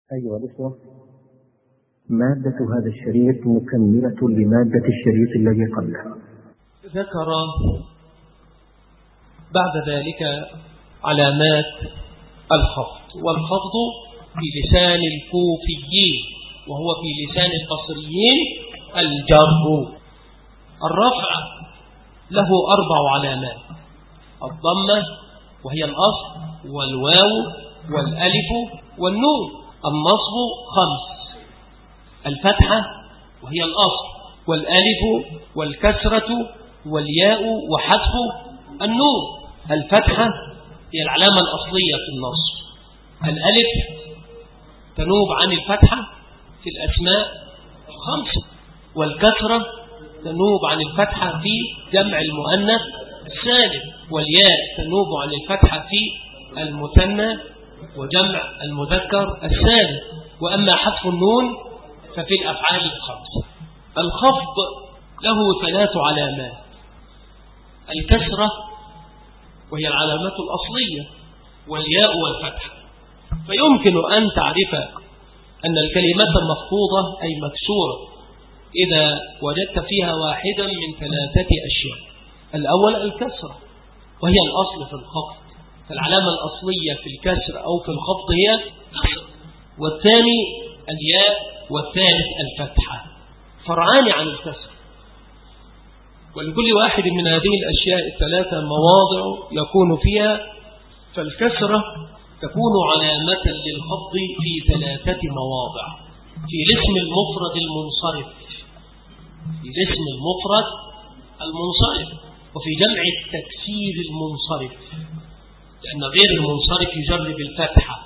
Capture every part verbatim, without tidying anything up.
أيها الأخوة، مادة هذا الشريط مكملة لمادة الشريط الذي قبله. ذكر بعد ذلك علامات الخفض، والخفض في لسان الكوفيين وهو في لسان البصريين الجر. الرفع له أربع علامات: الضمة وهي الأصل، والواو والألف والنون. النصب خمس: الفتحة وهي الأصل، والألف والكسرة والياء وحذف النون. الفتحة هي العلامة الأصلية في النصب. الألف تنوب عن الفتحة في الأسماء الخمسة، والكسرة تنوب عن الفتحة في جمع المؤنث السالم، والياء تنوب عن الفتحة في المثنى وجمع المذكر السالم. وأما حذف النون ففي الأفعال الخمسة. الخفض له ثلاث علامات: الكسرة وهي العلامة الأصلية، والياء والفتحة. فيمكن أن تعرف أن الكلمة مخفوضة أي مكسورة إذا وجدت فيها واحدا من ثلاثة أشياء. الأول الكسرة وهي الأصل في الخفض، فالعلامة الأصلية في الكسر أو في الخفض هي كسر. والثاني الياء، والثالث الفتحة، فرعان عن الكسر. ولكل واحد من هذه الأشياء الثلاثة مواضع يكون فيها، فالكسرة تكون علامة للخفض في ثلاثة مواضع: في الاسم المفرد المنصرف، في الاسم المفرد المنصرف، وفي جمع التكسير المنصرف، لأن غير المنصرف يجر بالفتحة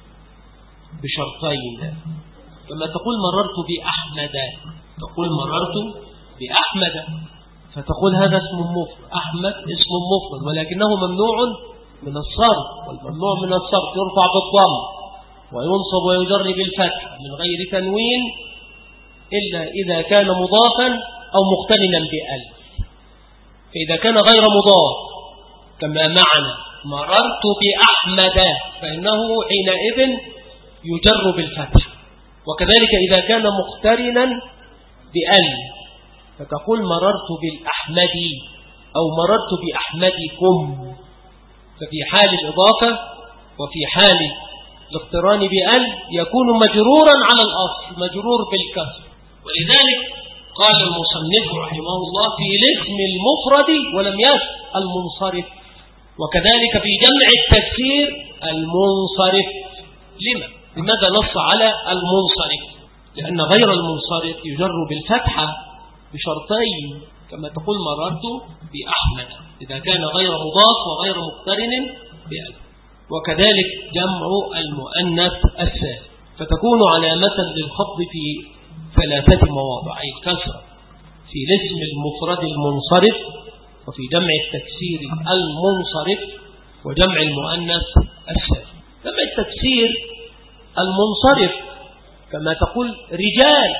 بشرطين. لما تقول مررت بأحمد، تقول مررت بأحمد، فتقول هذا اسم مفرد، أحمد اسم مفرد، ولكنه ممنوع من الصرف، والممنوع من الصرف يرفع بالضم وينصب ويجر بالفتح من غير تنوين إلا إذا كان مضافا أو مقترنا بألف. فإذا كان غير مضاف كما معنى مررت بأحمد فإنه حينئذ يجر بالفتح. وكذلك إذا كان مقترنا بألف فتقول مررت بالأحمدي أو مررت بأحمدكم. ففي حال الإضافة وفي حال الاقتران بألف يكون مجرورا على الأصل، مجرور بالكسر. ولذلك قال المصنف رحمه الله في الاسم المفرد ولم يذكر المنصرف، وكذلك في جمع التكسير المنصرف. لما؟ لماذا نص على المنصرف؟ لأن غير المنصرف يجر بالفتحة بشرطين، كما تقول مررت بأحمد إذا كان غير مضاف وغير مقترن بألف. وكذلك جمع المؤنث السالم، فتكون علامة للخفض في ثلاثة مواضع: أي الكسرة في الاسم المفرد المنصرف، وفي جمع التكسير المنصرف، وجمع المؤنث السالم. جمع التكسير المنصرف كما تقول رجال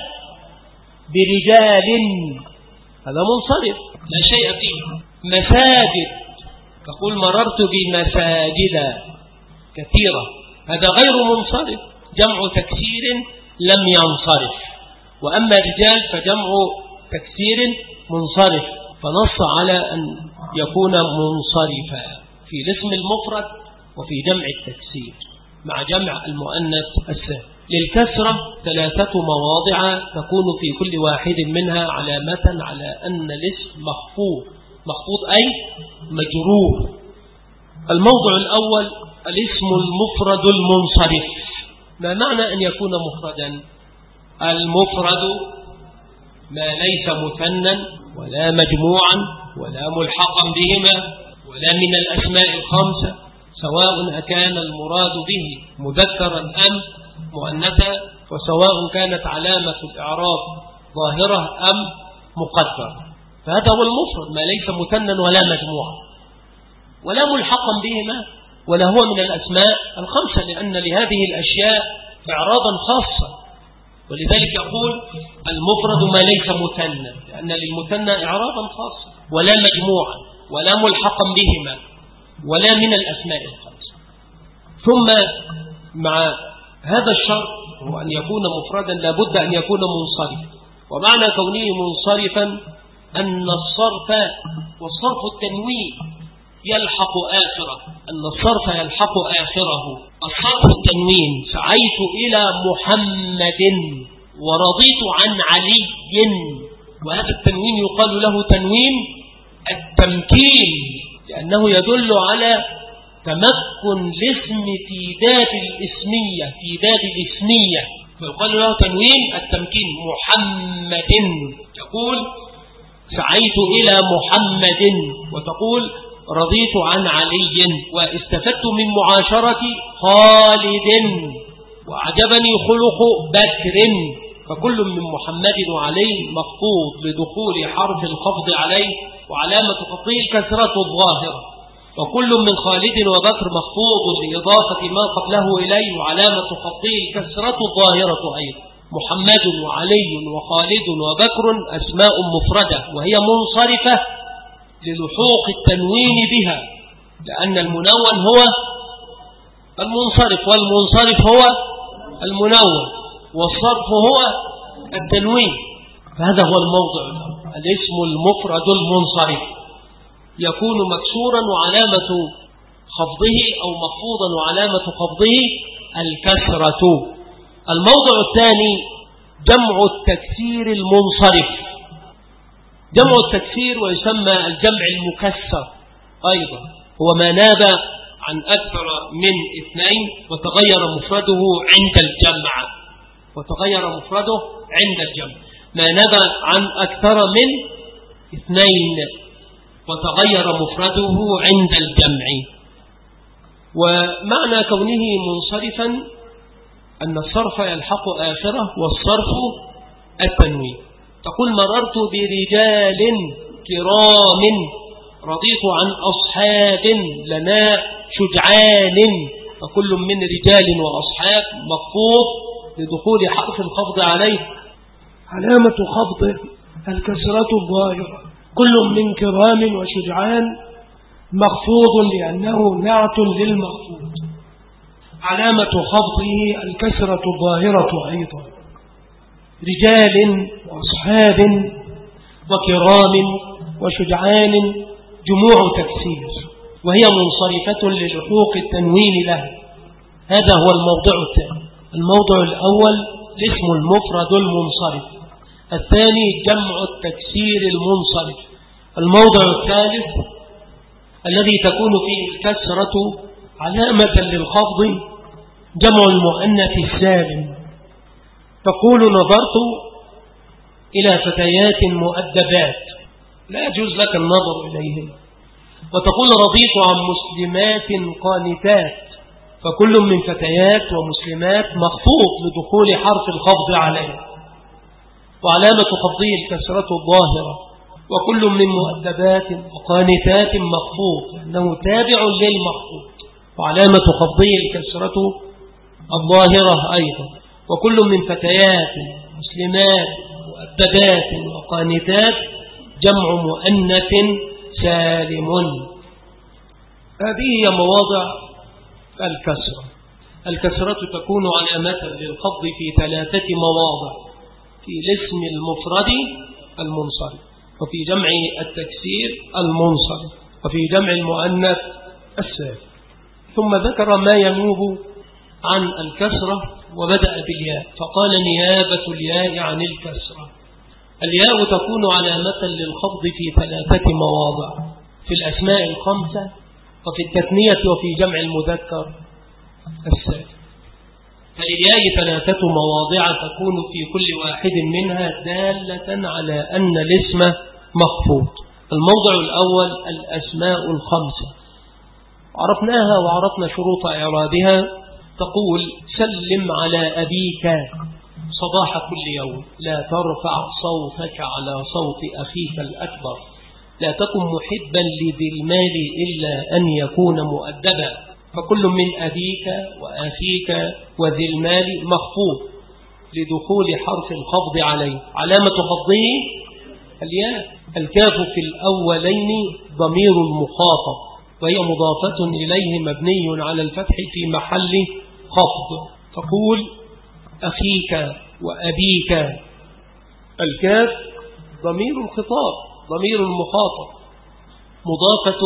برجال، هذا منصرف لا شيء فيه. مساجد تقول مررت بمساجد كثيرة، هذا غير منصرف، جمع تكسير لم ينصرف. وأما رجال فجمع تكسير منصرف، فنص على أن يكون منصرفا في الاسم المفرد وفي جمع التكسير مع جمع المؤنث السالم. للكسرة ثلاثة مواضع تكون في كل واحد منها علامة على أن الاسم مخفوض. مخفوض أي مجرور. الموضع الأول الاسم المفرد المنصرف. ما معنى أن يكون مفردا؟ المفرد ما ليس مثنى ولا مجموعا ولا ملحقا بهما ولا من الأسماء الخمسة، سواء أكان المراد به مذكرا أم مؤنثا، وسواء كانت علامة الإعراب ظاهرة أم مقدرة. فهذا هو المفرد، ما ليس مثنى ولا مجموعا ولا ملحقا بهما ولا هو من الأسماء الخمسة، لأن لهذه الأشياء إعرابا خاصة. ولذلك يقول المفرد ما ليس مثنى، لأن للمثنى إعرابا خاصا، ولا مجموعا ولا ملحقا بهما ولا من الأسماء الخمسة. ثم مع هذا الشرط هو أن يكون مفردا لابد أن يكون منصرفا. ومعنى كونه منصرفا أن الصرف والصرف التنوين يلحق آخره، أن الصرف يلحق آخره. الصرف التنوين سعيت إلى محمد ورضيت عن علي، وهذا التنوين يقال له تنوين التمكين، لأنه يدل على تمكن الاسم في ذات الاسمية في ذات الاسمية فيقال له تنوين التمكين. محمد تقول سعيت إلى محمد، وتقول رضيت عن علي، واستفدت من معاشرة خالد، وعجبني خلق بكر. فكل من محمد وعلي مخفوض لدخول حرف الخفض عليه، وعلامة خفضه الكسرة الظاهرة. وكل من خالد وبكر مخفوض لإضافة ما قبله إليه، وعلامة خفضه الكسرة الظاهرة أيضا. محمد وعلي وخالد وبكر أسماء مفردة، وهي منصرفة للحوق التنوين بها، لأن المنون هو المنصرف، والمنصرف هو المنون، والصرف هو التنوين. فهذا هو الموضع الأول. الاسم المفرد المنصرف يكون مكسورا وعلامة خفضه، أو مخفوضا وعلامة خفضه الكسرة. الموضع الثاني جمع التكسير المنصرف. جمع التكسير ويسمى الجمع المكسر أيضا، هو ما ناب عن أكثر من اثنين وتغير مفرده عند الجمع وتغير مفرده عند الجمع ما ناب عن أكثر من اثنين وتغير مفرده عند الجمع. ومعنى كونه منصرفا أن الصرف يلحق آخره، والصرف التنوين. تقول مررت برجال كرام، رضيت عن أصحاب لنا شجعان. فكل من رجال وأصحاب مخفوض لدخول حرف الخفض عليه، علامة خفض الكسرة الظاهرة. كل من كرام وشجعان مخفوض لأنه نعت للمخفوض، علامة خفضه الكسرة الظاهرة أيضا. رجال وأصحاب وكرام وشجعان جموع تكسير، وهي منصرفة للحوق التنوين لها. هذا هو الموضع الثاني. الموضع الأول الاسم المفرد المنصرف، الثاني جمع التكسير المنصرف. الموضع الثالث الذي تكون فيه الكسرة علامة للخفض جمع المؤنث السالم. تقول نظرت إلى فتيات مؤدبات، لا يجوز لك النظر إليهم. وتقول رضيت عن مسلمات قانتات، فكل من فتيات ومسلمات مخفوض لدخول حرف الخفض عليه، وعلامة خفضه الكسرة الظاهرة. وكل من مؤدبات وقانتات مخفوض لأنه تابع للمخفوض، وعلامة خفضه الكسرة الظاهرة أيضا. وكل من فتيات مسلمات مؤدبات وقانتات جمع مؤنث سالم. هذه هي مواضع الكسرة. الكسرة تكون علامة للخفض في ثلاثة مواضع: في الاسم المفرد المنصرف، وفي جمع التكسير المنصرف، وفي جمع المؤنث السالم. ثم ذكر ما ينوب عن الكسرة وبدأ بالياء، فقال نيابة الياء عن الكسرة. الياء تكون علامة للخفض في ثلاثة مواضع: في الأسماء الخمسة، وفي التثنية، وفي جمع المذكر السالم. فالياء ثلاثة مواضع تكون في كل واحد منها دالة على أن الاسم مخفوض. الموضع الأول الأسماء الخمسة، عرفناها وعرفنا شروط إعرابها. تقول سلم على أبيك صباح كل يوم، لا ترفع صوتك على صوت أخيك الأكبر، لا تكن محبا لذي المال إلا أن يكون مؤدبا. فكل من أبيك وأخيك وذي المال مخفوض لدخول حرف الخفض عليه، علامة خفضه الياء. الكاف في الأولين ضمير المخاطب، وهي مضافة إليه مبني على الفتح في محل خفض. تقول أخيك وأبيك. الكاف ضمير الخطاب، ضمير المخاطب، مضافة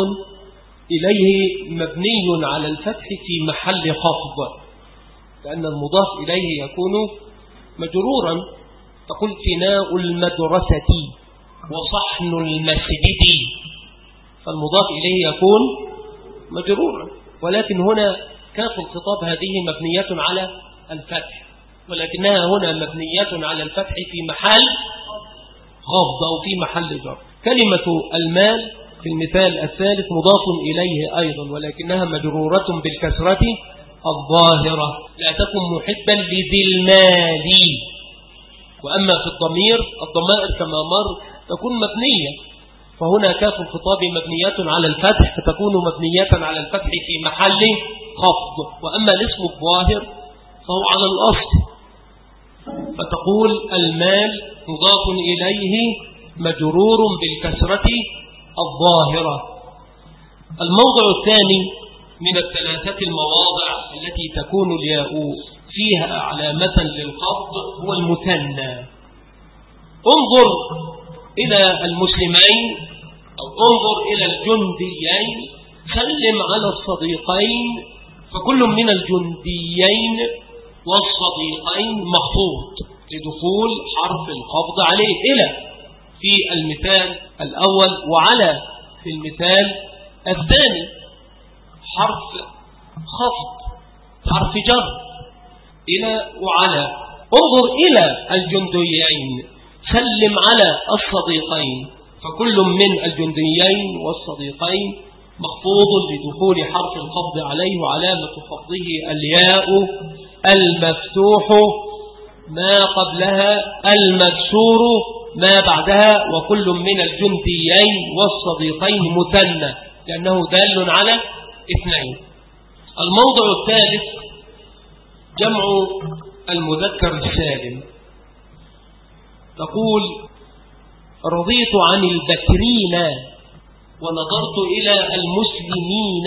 إليه مبني على الفتح في محل خفض، لأن المضاف إليه يكون مجرورا. تقول فناء المدرسة وصحن المسجد، فالمضاف إليه يكون مجرورا، ولكن هنا كاف الخطاب هذه مبنية على الفتح، ولكنها هنا مبنية على الفتح في محل خفض أو في محل جر. كلمة المال في المثال الثالث مضاف إليه أيضا، ولكنها مجرورة بالكسرة الظاهرة، لا تكن محبا لذي المال. وأما في الضمير الضمائر كما مر تكون مبنية، فهنا كاف الخطاب مبنية على الفتح فتكون مبنية على الفتح في محل خفض. وأما الاسم الظاهر فهو على الأصل، فتقول المال مضاف إليه مجرور بالكسرة الظاهرة. الموضع الثاني من الثلاثة المواضع التي تكون الياء فيها علامة للخفض هو المثنى. انظر إلى المسلمين أو انظر إلى الجنديين، سلم على الصديقين، فكل من الجنديين والصديقين مخفوض لدخول حرف الخفض عليه إلى في المثال الأول، وعلى في المثال الثاني حرف خفض حرف جر إلى وعلى. انظر إلى الجنديين، سلم على الصديقين، فكل من الجنديين والصديقين مخفوض لدخول حرف الخفض عليه، وعلامة خفضه الياء المفتوح ما قبلها المكسور ما بعدها، وكل من الجنديين والصديقين مثنى لأنه دال على اثنين. الموضع الثالث جمع المذكر السالم. تقول رضيت عن البكرين ونظرت إلى المسلمين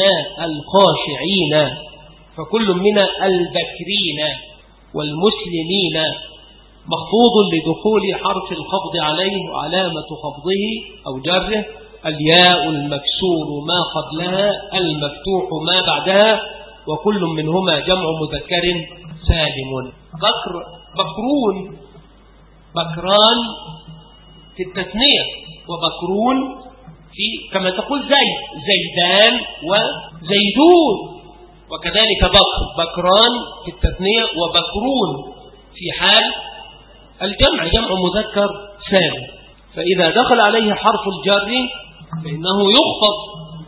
الخاشعين، فكل من البكرين والمسلمين مخفوض لدخول حرف الخفض عليه، وعلامة خفضه أو جره الياء المكسور ما قبلها المفتوح ما بعدها، وكل منهما جمع مذكر سالم. بكر بكرون بكران في التثنية، وبكرون في كما تقول زيد زيدان وزيدون، وكذلك بكر بكران في التثنية وبكرون في حال الجمع جمع مذكر سالم. فإذا دخل عليه حرف الجر فإنه يخفض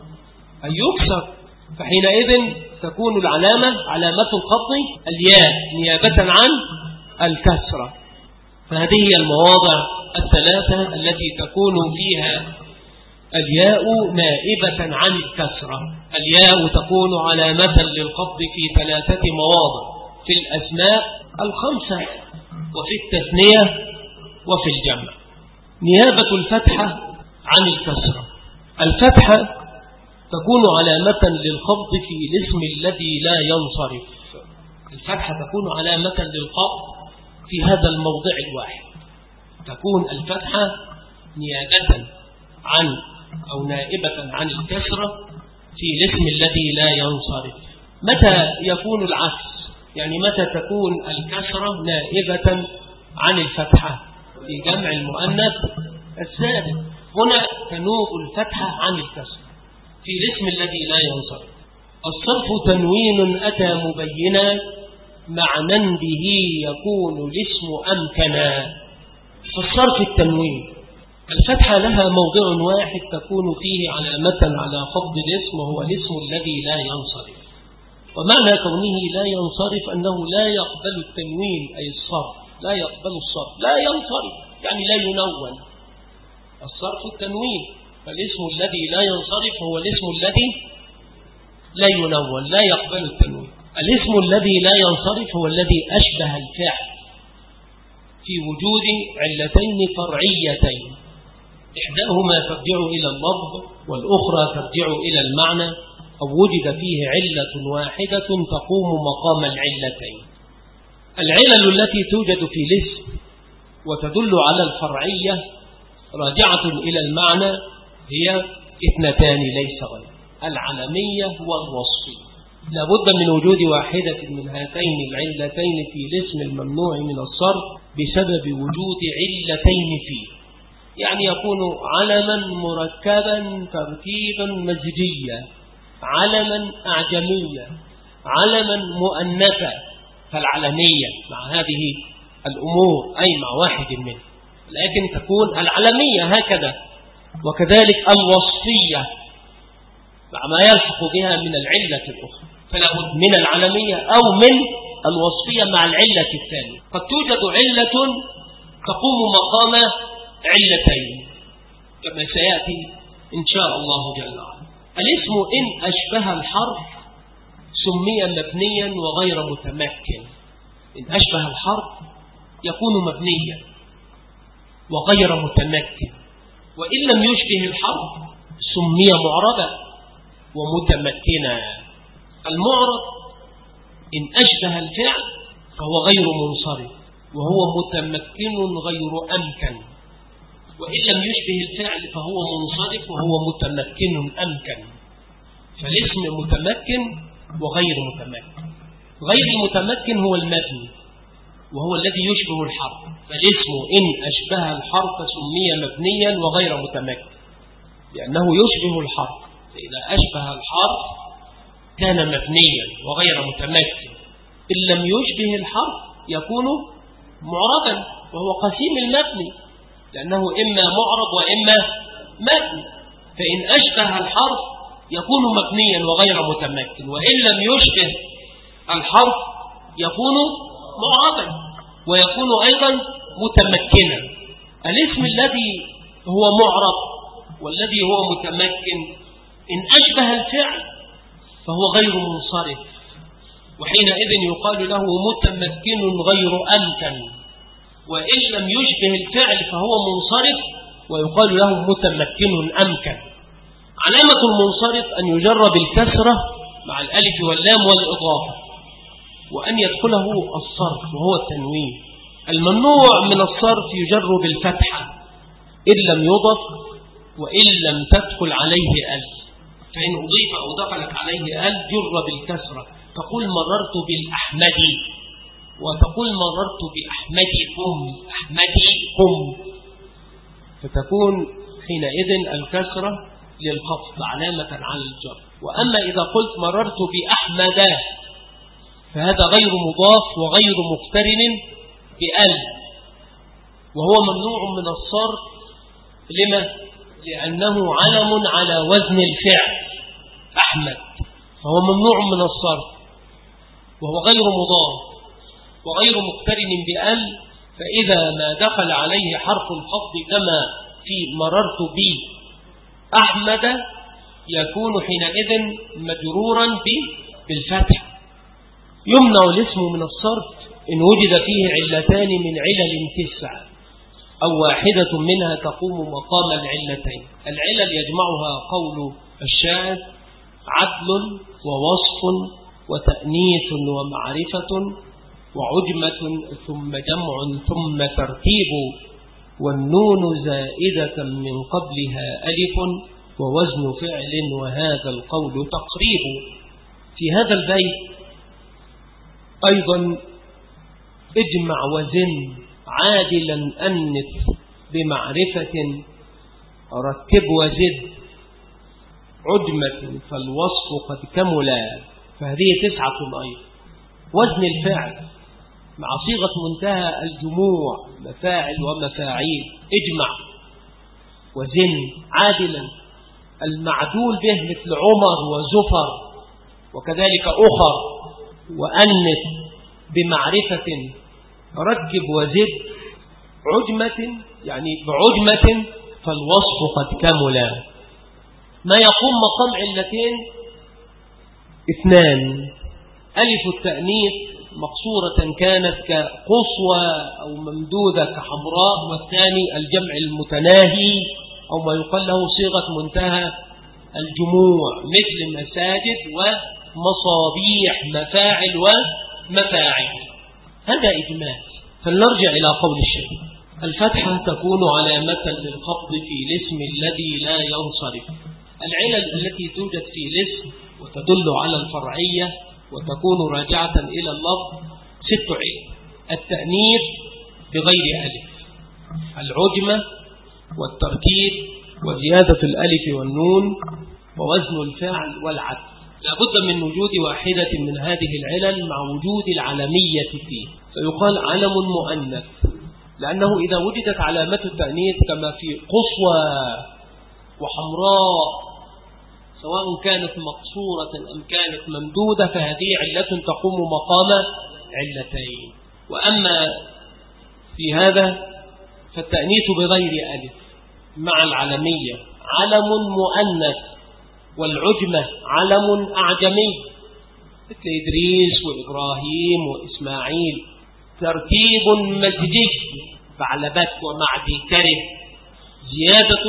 أي يكسر، فحينئذ تكون العلامة علامة الخفض الياء نيابة عن الكسرة. فهذه هي المواضع الثلاثة التي تكون فيها الياء نائبة عن الكسرة. الياء تكون علامة للخفض في ثلاثة مواضع: في الأسماء الخمسة، وفي التثنية، وفي الجمع. نيابة الفتحة عن الكسرة. الفتحة تكون علامة للخفض في الاسم الذي لا ينصرف. الفتحة تكون علامة للخفض في هذا الموضع الواحد. تكون الفتحة نيابة عن أو نائبة عن الكسرة في الاسم الذي لا ينصرف. متى يكون العكس؟ يعني متى تكون الكسرة نائبة عن الفتحة؟ في جمع المؤنث السالم هنا تنوب الفتحة عن الكسرة في الاسم الذي لا ينصرف. الصرف تنوين أتى مبينا معنى به يكون الاسم أمكنا. فالصرف التنوين الفتحة لها موضع واحد تكون فيه علامة على خفض الاسم، وهو الاسم الذي لا ينصرف. ومعنى كونه لا ينصرف أنه لا يقبل التنوين أي الصرف، لا يقبل الصرف، لا ينصرف يعني لا ينون. الصرف التنوين، فالاسم الذي لا ينصرف هو الاسم الذي لا ينون لا يقبل التنوين. الاسم الذي لا ينصرف هو الذي أشبه الفعل في وجود علتين فرعيتين، إحداهما ترجع إلى اللفظ والأخرى ترجع إلى المعنى، أو وجد فيه علة واحدة تقوم مقام العلتين. العلل التي توجد في الاسم وتدل على الفرعية راجعة إلى المعنى هي اثنتان ليس غير: العلمية والوصفية. لابد من وجود واحدة من هاتين العلتين في الاسم الممنوع من الصرف بسبب وجود علتين فيه، يعني يكون علما مركبا تركيبا مزجيا، علما أعجميا، علما مؤنثا. فالعلمية مع هذه الأمور أي مع واحد منه، لكن تكون العلمية هكذا، وكذلك الوصفية مع ما يلحق بها من العلة الأخرى. فلا بد من العلمية أو من الوصفية مع العلة الثانية. قد توجد علة تقوم مقام علتين كما سيأتي إن شاء الله جل وعلا. الاسم إن أشبه الحرف سمي مبنيا وغير متمكن. إن أشبه الحرف يكون مبنيا وغير متمكن، وإن لم يشبه الحرف سمي معربا ومتمكنا. المعرب إن أشبه الفعل فهو غير منصرف وهو متمكن غير أمكن، وإن لم يشبه الفعل فهو منصرف وهو متمكن أمكن. فالاسم متمكن وغير متمكن. غير المتمكن هو المبني وهو الذي يشبه الحرف. فالاسم إن أشبه الحرف سمي مبنيا وغير متمكن لأنه يشبه الحرف. فإذا أشبه الحرف كان مبنيا وغير متمكن. إن لم يشبه الحرف يكون معربا وهو قسيم المبني لأنه إما معرب وإما مبني. فإن أشبه الحرف يكون مبنيا وغير متمكن، وإن لم يشبه الحرف يكون معربا ويكون أيضا متمكنا. الاسم الذي هو معرب والذي هو متمكن إن أشبه الفعل فهو غير منصرف، وحينئذ يقال له متمكن غير أمكن. وإن لم يشبه الفعل فهو منصرف ويقال له متمكن أمكن. علامة المنصرف أن يجرب الكسرة مع الألف واللام والإضافة، وأن يدخله الصرف وهو التنوين. الممنوع من الصرف يجر بالفتحة إن لم يضف وإن لم تدخل عليه أل. فإن أضيف أو دخلت عليه أل جر بالكسرة. تقول مررت بالأحمدي وتقول مررت بأحمدكم أحمدكم، فتكون حينئذ الكسرة للخفض علامة على الجر. وأما إذا قلت مررت بأحمد فهذا غير مضاف وغير مقترن بأل، وهو ممنوع من الصرف. لما؟ لأنه علم على وزن الفعل أحمد، فهو ممنوع من الصرف وهو غير مضاف وغير مقترن بأل. فإذا ما دخل عليه حرف الخفض كما في مررت بي أحمد يكون حينئذ مجرورا بالفتح. يمنع الاسم من الصرف إن وجد فيه علتان من علل تسع أو واحدة منها تقوم مقام العلتين. العلل يجمعها قول الشاعر: عدل ووصف وتأنيث ومعرفة وعجمة ثم جمع ثم ترتيب، والنون زائدة من قبلها ألف ووزن فعل وهذا القول تقريب. في هذا البيت أيضا اجمع وزن عادلا أنث بمعرفة ركب وزد عجمة فالوصف قد كملا. فهذه تسعة أيضا. وزن الفعل مع صيغة منتهى الجموع مفاعل ومفاعيل. اجمع وزن عادلا المعدول به مثل عمر وزفر وكذلك أخر. وأنث بمعرفة ركب وزد عجمة يعني بعجمة فالوصف قد كملا. ما يقوم مقام علتين اثنان: ألف التأنيث مقصورة كانت كقصوى أو ممدودة كحمراء، والثاني الجمع المتناهي أو ما يقال له صيغة منتهى الجموع مثل مساجد ومصابيح مفاعل ومفاعل. هذا إجمال. فلنرجع إلى قول الشيخ: الفتحة تكون علامة للخفض في الاسم الذي لا ينصرف. العلل التي توجد في الاسم وتدل على الفرعية وتكون راجعة إلى اللفظ ست علل: التأنيث بغير ألف، العجمة، والتركيب، وزيادة الألف والنون، ووزن الفعل، والعدل. لابد من وجود واحدة من هذه العلل مع وجود العلمية فيه، فيقال علم مؤنث، لأنه إذا وجدت علامة التأنيث كما في قصوى وحمراء سواء كانت مقصورة أم كانت ممدودة فهذه علة تقوم مقام علتين. وأما في هذا فالتأنيث بغير ألف مع العلمية علم مؤنث، والعجمة علم أعجمي مثل إدريس وإبراهيم وإسماعيل. ترتيب مزجي بعلبك ومعدي كره. زيادة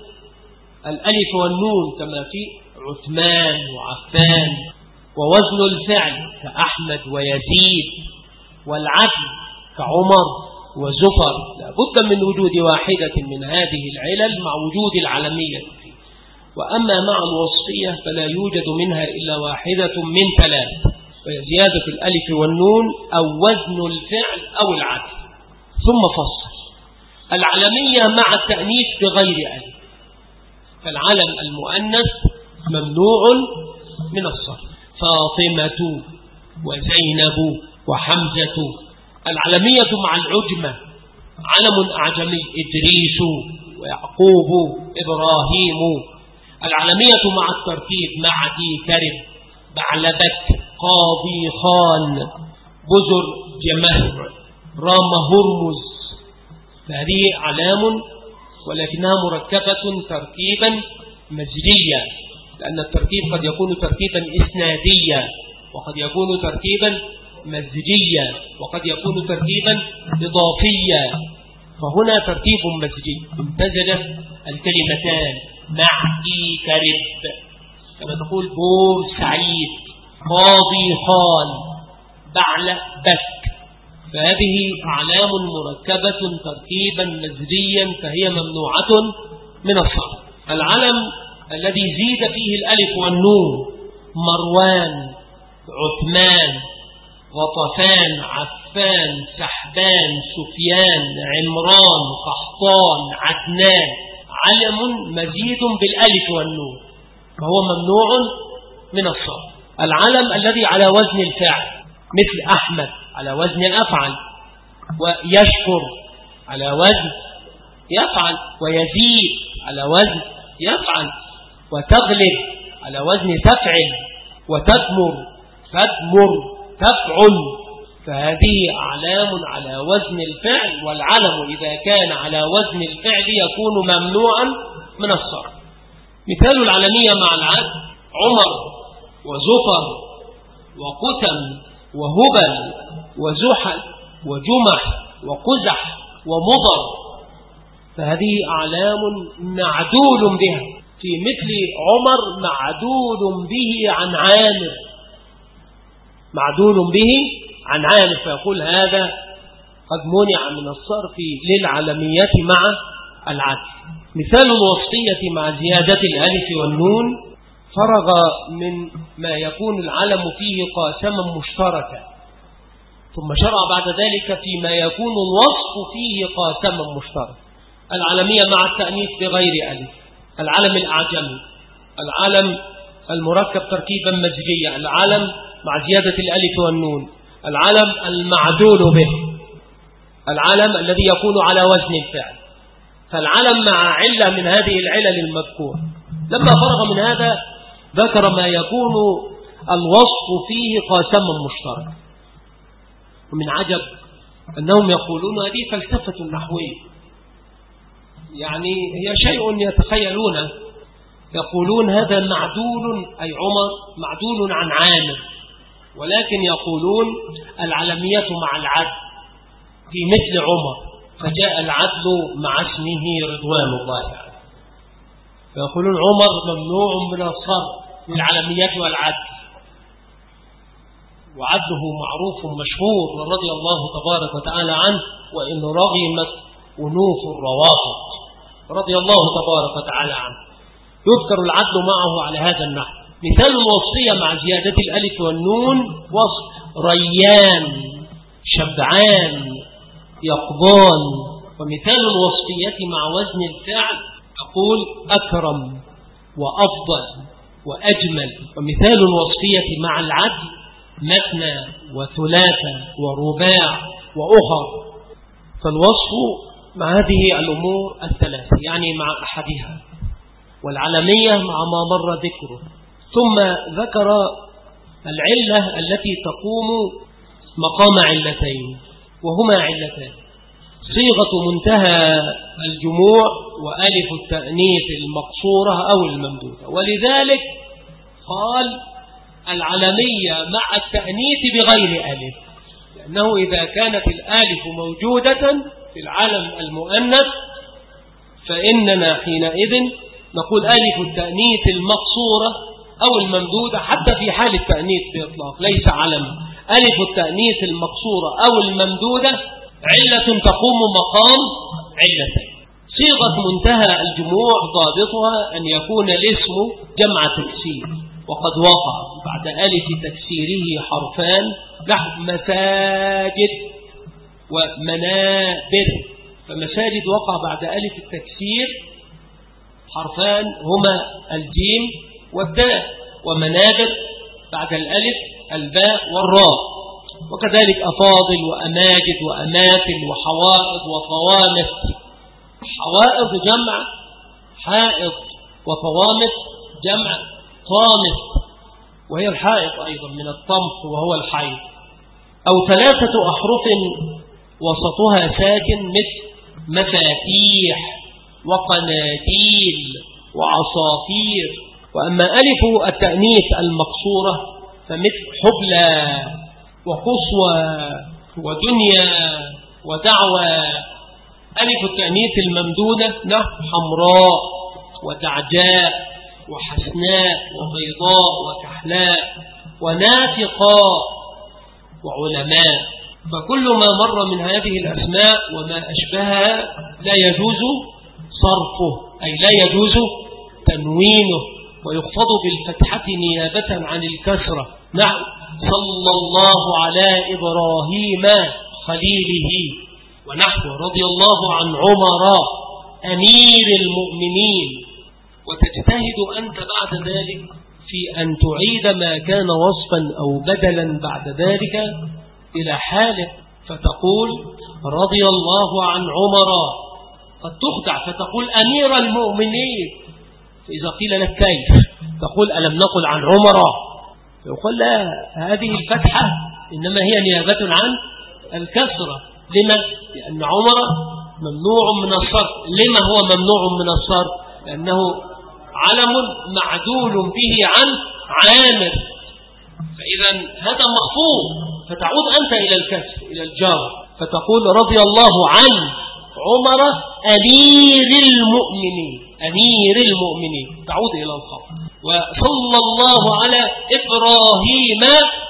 الألف والنون كما في عثمان وعفان. ووزن الفعل كأحمد ويزيد. والعدل كعمر وزفر. لابد من وجود واحدة من هذه العلل مع وجود العلمية فيه. وأما مع الوصفية فلا يوجد منها إلا واحدة من ثلاث، وهي زيادة الألف والنون أو وزن الفعل أو العدل. ثم فصل: العلمية مع التأنيث بغير ألف. فالعلم المؤنث ممنوع من الصرف: فاطمة وزينب وحمزة. العلمية مع العجمة علم أعجمي: إدريس ويعقوب إبراهيم. العلمية مع الترتيب: معدي كرب، بعلبك، قاضي خان، بزر جمهر، رام هرمز. فهذه علام ولكنها مركبة تركيبا مزجيا، لأن التركيب قد يكون تركيبا إسناديا وقد يكون تركيبا مزجيا وقد يكون تركيبا إضافيا. فهنا ترتيب مزجي امتزجت الكلمتان: معدي كرب كما تقول بور سعيد، قاضي خان، بعل بك. فهذه أعلام مركبة تركيبا مزجيا فهي ممنوعة من الصرف. العلم الذي زيد فيه الألف والنون: مروان، عثمان، غطفان، عفان، سحبان، سفيان، عمران، قحطان، عدنان. علم مزيد بالألف والنون فهو ممنوع من الصرف. العلم الذي على وزن الفعل مثل أحمد على وزن الأفعل، ويشكر على وزن يفعل، ويزيد على وزن يفعل، وتغلب على وزن تفعل، وتثمر تثمر تفعل. فهذه أعلام على وزن الفعل، والعلم إذا كان على وزن الفعل يكون ممنوعا من الصرف. مثال العلمية مع العدل: عمر وزفر وقتم وهبل وزحل وجمح وقزح ومضر. فهذه أعلام معدول بها. في مثل عمر معدول به عن عامر، معدول به عن عامر، فيقول هذا قد منع من الصرف للعلمية مع العدل. مثال الوصفية مع زيادة الألف والنون: فرغ من ما يكون العلم فيه قاسما مشتركا، ثم شرع بعد ذلك فيما يكون الوصف فيه قاسما مشتركا. العلمية مع التأنيث بغير ألف، العلم الأعجمي، العلم المركب تركيبا مزجيا، العلم مع زيادة الألف والنون، العلم المعدول به، العلم الذي يكون على وزن الفعل. فالعلم مع علة من هذه العلل المذكورة. لما فرغ من هذا ذكر ما يكون الوصف فيه قاسما مشترك. ومن عجب أنهم يقولون هذه فلسفة نحوية، يعني هي شيء يتخيلونه. يقولون هذا معدول، أي عمر معدول عن عامر، ولكن يقولون العلمية مع العدل في مثل عمر، فجاء العدل مع اسمه رضوان الله عليه. فيقولون عمر ممنوع من الصرف للعلمية والعدل. وعدله معروف مشهور رضي الله تبارك وتعالى عنه، وإن رغمت أنوف الروافض رضي الله تبارك وتعالى عنه. يذكر العدل معه على هذا النحو. مثال الوصفية مع زيادة الألف والنون وصف ريان، شبعان، يقظان. ومثال الوصفية مع وزن الفعل تقول أكرم وأفضل وأجمل. ومثال الوصفية مع العدل مثنى وثلاثة ورباع وأخر. فالوصف مع هذه الأمور الثلاثة، يعني مع أحدها، والعلمية مع ما مر ذكره. ثم ذكر العلة التي تقوم مقام علتين، وهما علتان: صيغة منتهى الجموع وألف التأنيث المقصورة أو الممدودة. ولذلك قال العلمية مع التأنيث بغير ألف، لأنه إذا كانت الألف موجودة في العلم المؤنث فإننا حينئذ نقول ألف التأنيث المقصورة أو الممدودة، حتى في حال التأنيث بإطلاق ليس علم. ألف التأنيث المقصورة أو الممدودة علة تقوم مقام علتين. صيغة منتهى الجموع ضابطها أن يكون الاسم جمع تكسير، وقد وقع بعد ألف تكسيره حرفان نحو مساجد ومنابر. فمساجد وقع بعد ألف التكسير حرفان هما الجيم والداء، ومنابر بعد الألف الباء والراء. وكذلك أفاضل وأماجد وأماثل وحوائض وطوامس. حوائض جمع حائض، وطوامس جمع طامس، وهي الحائض أيضا من الطمس وهو الحيض. أو ثلاثة أحرف وسطها ساكن مثل مفاتيح وقناديل وعصافير. وأما ألف التأنيث المقصورة فمثل حبلى وقصوى ودنيا ودعوى. ألف التأنيث الممدودة نحو حمراء ودعجاء وحسناء وبيضاء وكحلاء ونافقاء وعلماء. فكل ما مر من هذه الأسماء وما أشبهها لا يجوز صرفه، أي لا يجوز تنوينه، ويخفض بالفتحة نيابة عن الكسرة. نعم، صلى الله على إبراهيم خليله، ونحو رضي الله عن عمر أمير المؤمنين. وتجتهد أنت بعد ذلك في أن تعيد ما كان وصفا أو بدلا بعد ذلك إلى حاله، فتقول رضي الله عن عمر. قد تخدع فتقول أمير المؤمنين، فإذا قيل لك كيف تقول ألم نقل عن عمر؟ فيقول لا، هذه الفتحة إنما هي نيابة عن الكسرة. لما؟ لأن عمر ممنوع من الصرف. لما هو ممنوع من الصرف؟ لأنه علم معدول به عن عامر، فإذا هذا مخفوض، فتعود أنت إلى الكسر إلى الجار، فتقول رضي الله عن عمر أمير المؤمنين، أمير المؤمنين، تعود إلى الخفض. وصلى الله على إبراهيم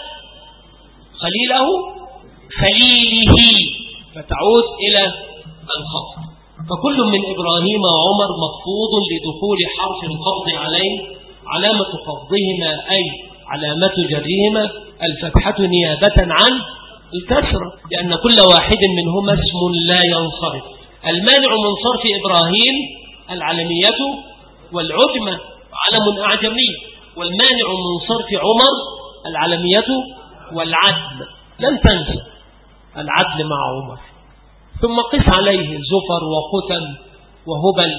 خليله خليله، فتعود إلى الخفض. فكل من إبراهيم وعمر مخفوض لدخول حرف الخفض عليه. علامة خفضهما أي علامة جرهما الفتحة نيابة عن الكسرة، لأن كل واحد منهما اسم لا ينصرف. المانع من صرف إبراهيم العلمية والعجمة، علم أعجمي. والمانع من صرف عمر العلمية والعدل. لن تنسى العدل مع عمر. ثم قس عليه زفر وختم وهبل،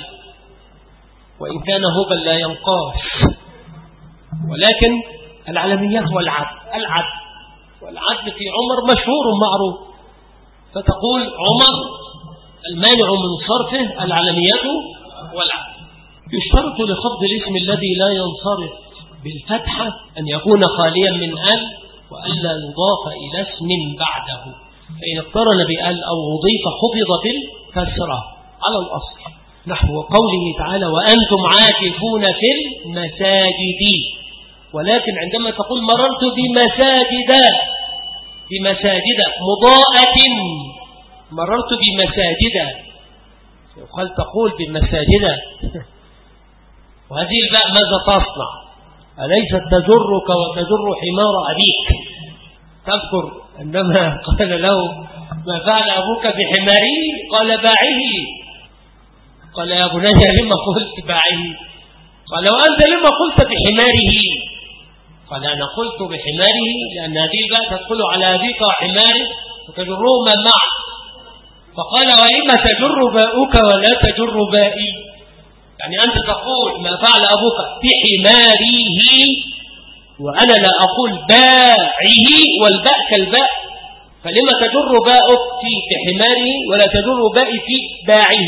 وإن كان هبل لا ينقاس، ولكن العلميات والعدل. العدل والعدل في عمر مشهور معروف، فتقول عمر المانع من صرفه العلمية والعدل. يشترط لخفض الاسم الذي لا ينصرف بالفتحة أن يكون خاليا من أل، وألا يضاف إلى اسم بعده. فإن اقترن بأل أو أضيف خفض بالكسرة على الأصل، نحو قوله تعالى وأنتم عاكفون في المساجد. ولكن عندما تقول مررت بمساجد بمساجد مضاءة، مررت بمساجد، يقال تقول بمساجد، وهذه الباء ماذا تصنع؟ أليست تجرك وتجر حمار أبيك؟ تذكر عندما قال له ما فعل أبوك بحماره؟ قال باعه. قال يا بني لما قلت باعه؟ قال وأنت لما قلت بحماره؟ قال أنا قلت بحماره لأن هذه الباء تدخل على أبيك وحماره وتجرهما معا. فقال وإما تجر باؤك ولا تجر بائي، يعني أنت تقول ما فعل أبوك بحماره وأنا لا أقول باعه، والباء كالباء، فلما تجر باؤك في بحماره ولا تجر بائي في باعه؟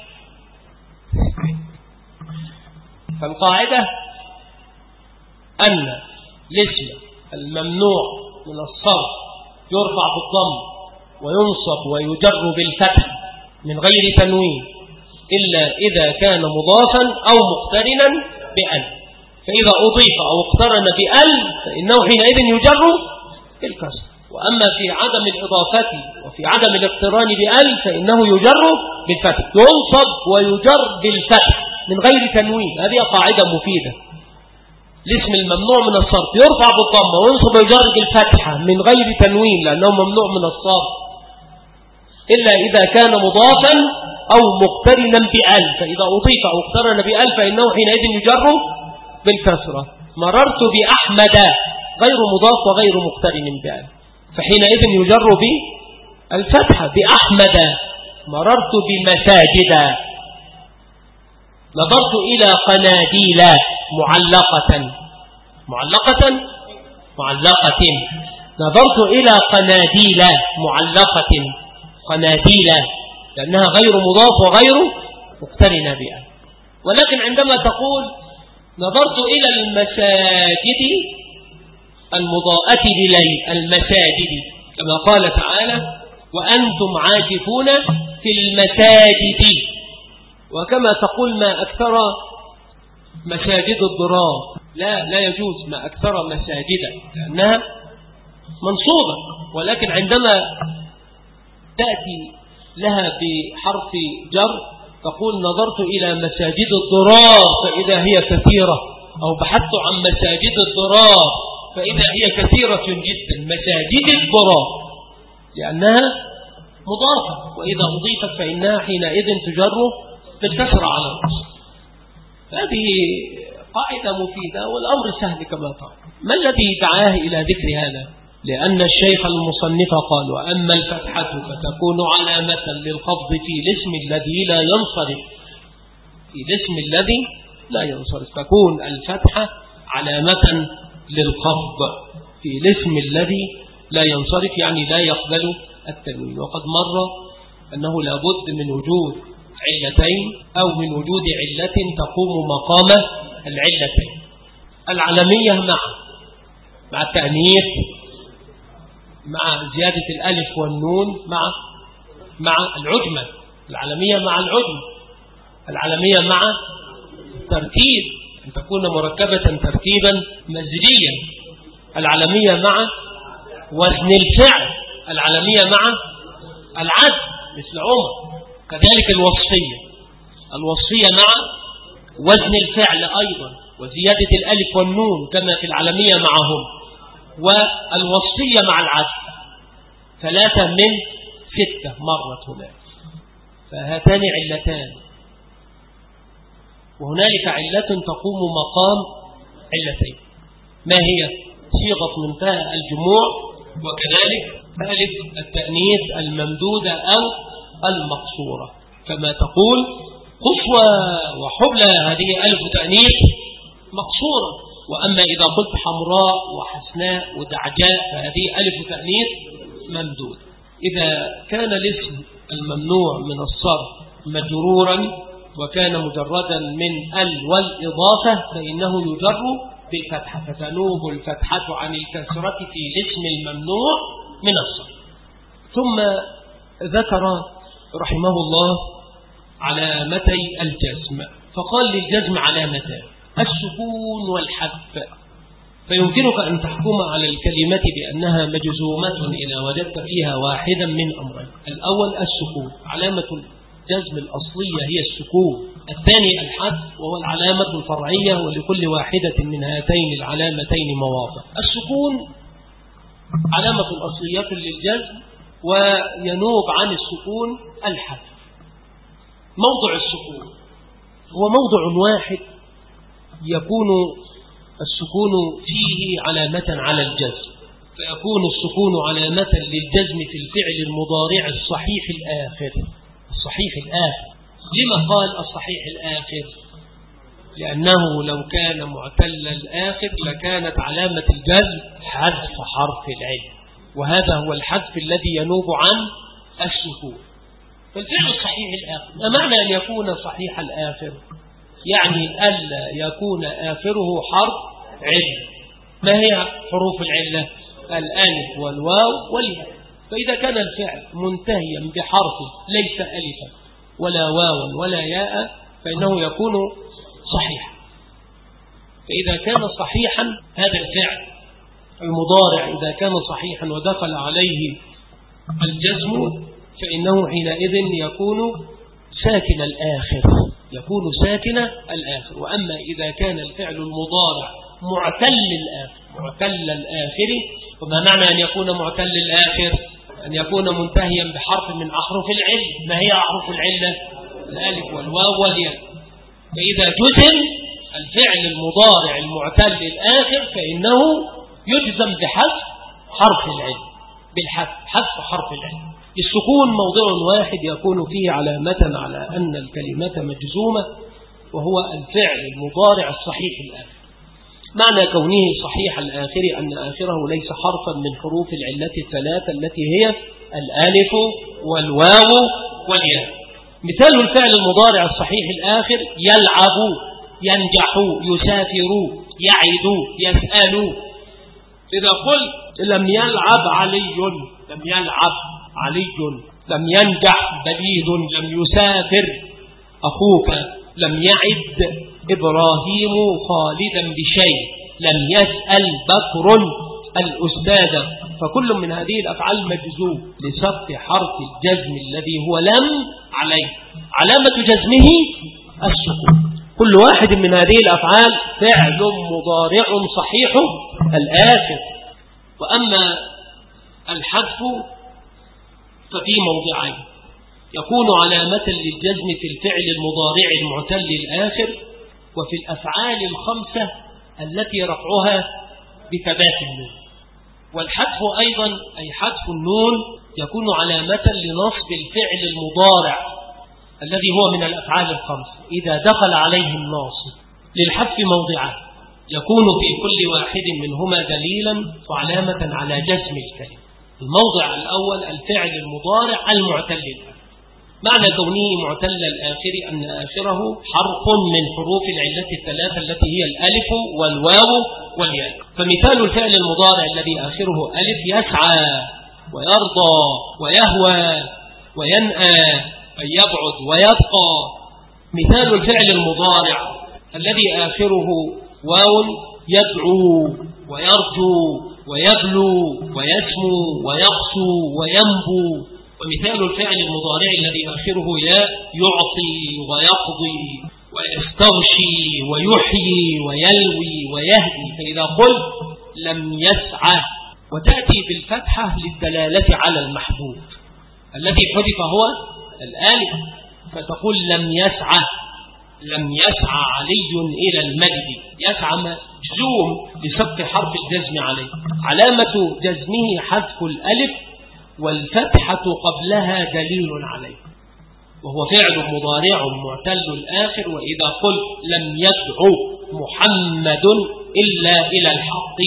فالقاعدة أن الاسم الممنوع من الصرف يرفع بالضم وينصب ويجر بالفتح من غير تنوين إلا إذا كان مضافا أو مقترنا بأل، فإذا أضيف أو اقترن بأل فإنه حينئذ يجر بالكسر. وأما في عدم الإضافة وفي عدم الاقتران بأل فإنه يجر بالفتح، ينصب ويجر بالفتح من غير تنوين. هذه قاعدة مفيدة. الاسم الممنوع من الصرف يرفع بالضمة وينصب ويجر بالفتحة من غير تنوين لأنه ممنوع من الصرف إلا إذا كان مضافا أو مقترنا بأل، فإذا أضيف أو اقترن بأل فإنه حينئذ يجر بالكسرة. مررت بأحمد غير مضاف وغير مقترن بأل، فحينئذ يجر بالفتحة بأحمد. مررت بمساجد. نظرت إلى قناديل معلقة معلقة معلقة نظرت إلى قناديل معلقة قناديل لأنها غير مضاف وغير مقترنة بها. ولكن عندما تقول نظرت إلى المساجد المضاءة لليل، المساجد كما قال تعالى وأنتم عاكفون في المساجد، وكما تقول ما أكثر مساجد الضرار، لا لا يجوز ما أكثر مساجد لأنها منصوبة. ولكن عندما تأتي لها بحرف جر تقول نظرت إلى مساجد الضرار فإذا هي كثيرة، أو بحثت عن مساجد الضرار فإذا هي كثيرة جدا، مساجد الضرار لأنها مضافة، وإذا أضيفت فإنها حينئذ تجر بالكسر على الأصل. هذه قاعدة مفيدة والأمر سهل كما ترى. ما الذي دعاه إلى ذكر هذا؟ لأن الشيخ المصنف قال وأما الفتحة فتكون علامة للخفض في الاسم الذي لا ينصرف، في الاسم الذي لا ينصرف تكون الفتحة علامة للخفض في الاسم الذي لا ينصرف، يعني لا يقبل التنوين. وقد مر أنه لابد من وجود علتين أو من وجود علة تقوم مقام العلتين. العلمية مع مع التأنيث مع زيادة الألف والنون مع مع العجمة. العلمية مع العجمة. العلمية مع ترتيب أن تكون مركبة ترتيبا مزجيا. العلمية مع وزن الفعل. العلمية مع العدل مثل عمر. كذلك الوصفية. الوصفية مع وزن الفعل أيضا وزيادة الألف والنون كما في العلمية معهم، والوصفية مع العدل. ثلاثة من ستة مرت هناك، فهاتان علتان، وهنالك علة تقوم مقام علتين. ما هي؟ صيغة منتهى الجموع، وكذلك ألف التأنيث الممدودة أو المقصورة، كما تقول قصوى وحبلى هذه ألف تأنيث مقصورة. وأما إذا قلت حمراء وحسناء ودعجاء فهذه ألف تأنيث ممدود. إذا كان الاسم الممنوع من الصرف مجرورا وكان مجردا من ال والإضافة فإنه يجر بالفتحة، فتنوب الفتحة عن الكسرة في الاسم الممنوع من الصرف. ثم ذكر رحمه الله علامتي الجزم، فقال للجزم علامتان: السكون والحذف. فيمكنك أن تحكم على الكلمة بأنها مجزومة إذا وجدت فيها واحدا من أمرين. الأول السكون، علامة الجزم الأصلية هي السكون. الثاني الحذف وهو العلامة الفرعية، ولكل واحدة من هاتين العلامتين مواضع. السكون علامة أصلية للجزم، وينوب عن السكون الحذف. موضع السكون هو موضع واحد يكون السكون فيه علامة على الجزم، فيكون السكون علامة للجزم في الفعل المضارع الصحيح الآخر. الصحيح الآخر، لما قال الصحيح الآخر؟ لأنه لو كان معتل الآخر لكانت علامة الجزم حذف حرف العلة، وهذا هو الحذف الذي ينوب عن السكون. فالفعل الصحيح الآخر ما معنى أن يكون صحيح الآخر؟ يعني ألا يكون آخره حرف علة. ما هي حروف العلة؟ الألف والواو والياء. فإذا كان الفعل منتهيا بحرف ليس ألفا ولا واوا ولا ياء فإنه يكون صحيحا. فإذا كان صحيحا هذا الفعل المضارع إذا كان صحيحا ودخل عليه الجزم فإنه حينئذ يكون ساكن الآخر، يكون ساكن الآخر. وأما إذا كان الفعل المضارع معتل الآخر معتل الآخر، وما معنى أن يكون معتل الآخر؟ أن يكون منتهيا بحرف من أحرف العلة. ما هي أحرف العلة؟ الألف والواو والياء. فإذا جزم الفعل المضارع المعتل الآخر فإنه يجزم بحذف حرف العلة، بالحذف حذف حرف العلة. السكون موضع واحد يكون فيه علامة على أن الكلمة مجزومة، وهو الفعل المضارع الصحيح الآخر. معنى كونه صحيح الآخر أن آخره ليس حرفا من حروف العلة الثلاثة التي هي الألف والواو والياء. مثال الفعل المضارع الصحيح الآخر: يلعب، ينجح، يسافر، يعد، يسأل. إذا قلت لم يلعب علي، لم يلعب علي، لم ينجح بليد، لم يسافر أخوك، لم يعد إبراهيم خالدا بشيء، لم يسأل بكر الأستاذ، فكل من هذه الأفعال مجزوم لسبق حرف الجزم الذي هو لم عليه، علامة جزمه السكون. كل واحد من هذه الأفعال فعل مضارع صحيح الآخر. وأما الحذف ففي موضعين: يكون علامة للجزم في الفعل المضارع المعتل الآخر، وفي الأفعال الخمسة التي رفعها بثبات النون. والحذف أيضا أي حذف النون يكون علامة لنصب الفعل المضارع الذي هو من الأفعال الخمسة إذا دخل عليه الناصب. للحذف موضعان: يكون في كل واحد منهما دليلا وعلامة على جزم الكلمة. الموضع الأول الفعل المضارع المعتل الآخر. معنى كونه معتل الآخر أن آخره حرف من حروف العلة الثلاثة التي هي الألف والواو والياء. فمثال الفعل المضارع الذي آخره ألف: يسعى ويرضى ويهوى وينأى، أي يبعد ويبقى. مثال الفعل المضارع الذي آخره واو: يدعو ويرجو ويبلو ويسمو ويقسو وينبو. ومثال الفعل المضارع الذي آخره ياء: يعطي ويقضي ويستغشي ويحيي ويلوي ويهدي. فإذا قلت لم يسعى وتأتي بالفتحة للدلالة على المحذوف الذي حذف هو الألف، فتقول لم يسعى، لم يسعى علي إلى المجد. يسعى مجزوم لسبق حرف الجزم عليه، علامة جزمه حذف الألف والفتحة قبلها دليل عليه، وهو فعل مضارع معتل الآخر. وإذا قلت لم يدعو محمد إلا إلى الحق،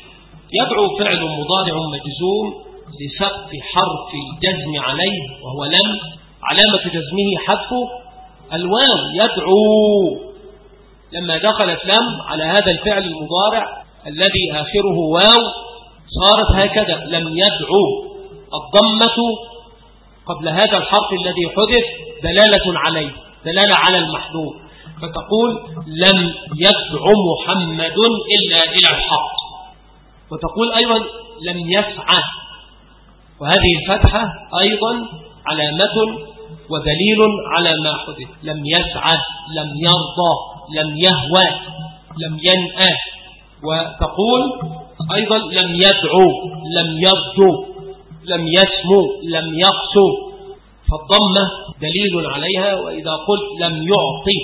يدعو فعل مضارع مجزوم لسبق حرف الجزم عليه وهو لم، علامة جزمه حذف الواو. يدعو لما دخلت لم على هذا الفعل المضارع الذي آخره واو صارت هكذا: لم يدعو. الضمة قبل هذا الحرف الذي حذف دلالة عليه، دلالة على المحذوف، فتقول لم يدعو محمد إلا إلى الحق. وتقول أيضا لم يسعى، وهذه الفتحة أيضا علامة ودليل على ما حدث. لم يسعى، لم يرضى، لم يهوى، لم ينأى. وتقول أيضا لم يدعو، لم يرجو، لم يسمو، لم يقسو، فالضمة دليل عليها. وإذا قلت لم يعطي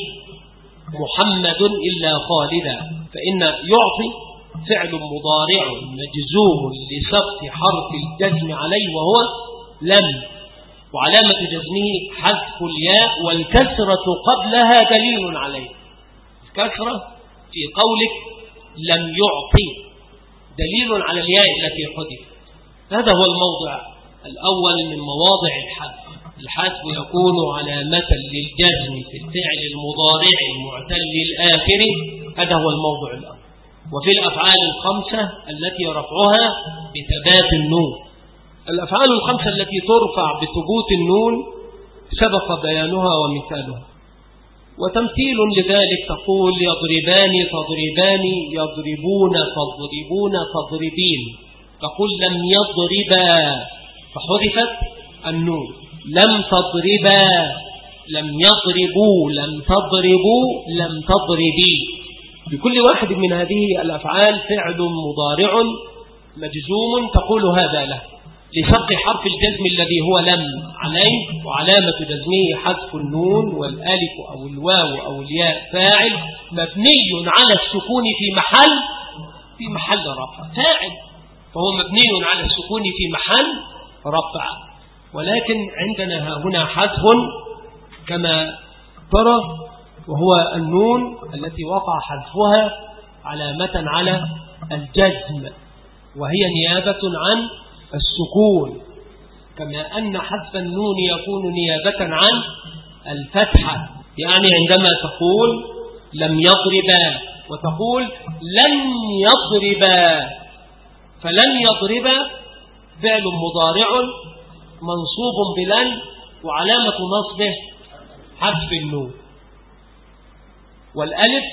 محمد إلا خالدا، فإن يعطي فعل مضارع مجزوم لسبق حرف الجزم عليه وهو لم، وعلامة جزمه حذف الياء، والكسرة قبلها دليل عليه. الكسرة في قولك لم يعطي دليل على الياء التي حذف. هذا هو الموضع الأول من مواضع الحذف. الحذف يكون علامة للجزم في الفعل المضارع المعتل الآخر، هذا هو الموضع الأول. وفي الأفعال الخمسة التي رفعها بثبات النون، الأفعال الخمسة التي ترفع بثبوت النون سبق بيانها ومثالها. وتمثيل لذلك تقول يضربان تضربان، يضربون تضربون تضربين. تقول لم يضربا فحذفت النون، لم تضربا، لم يضربوا، لم تضربوا، لم تضربي. بكل واحد من هذه الأفعال فعل مضارع مجزوم تقول هذا له لسبق حرف الجزم الذي هو لم عليه، وعلامة جزمه حذف النون والالف أو الواو أو الياء، فاعل مبني على السكون في محل في محل رفع، فاعل فهو مبني على السكون في محل رفع. ولكن عندنا هنا حذف كما ترى، وهو النون التي وقع حذفها علامة على الجزم، وهي نيابة عن السكون، كما أن حذف النون يكون نيابة عن الفتحة. يعني عندما تقول لم يضربا وتقول لن يضربا، فلن يضربا فعل مضارع منصوب بلن، وعلامة نصبه حذف النون، والألف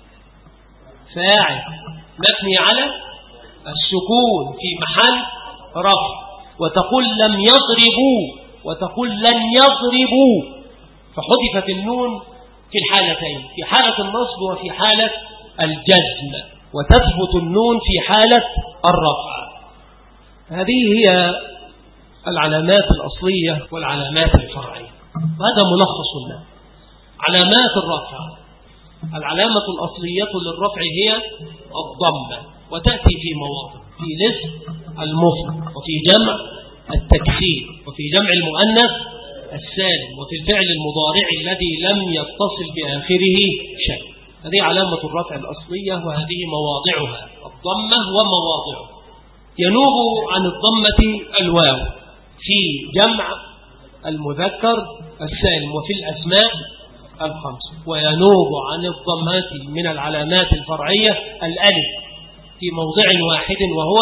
فاعل مبني على السكون في محل رفع. وتقول لم يضربوا وتقول لن يضربوا، فحذفت النون في الحالتين، في حالة النصب وفي حالة الجزم، وتثبت النون في حالة الرفع. هذه هي العلامات الأصلية والعلامات الفرعية، وهذا ملخص لها. علامات الرفع: العلامة الأصلية للرفع هي الضمة، وتأتي في مواضع: في الاسم المفرد، وفي جمع التكسير، وفي جمع المؤنث السالم، وفي الفعل المضارع الذي لم يتصل بآخره شيء. هذه علامة الرفع الأصلية، وهذه مواضعها الضمة ومواضعها. ينوب عن الضمة الواو في جمع المذكر السالم وفي الأسماء الخمس، وينوب عن الضمات من العلامات الفرعية الألف في موضع واحد وهو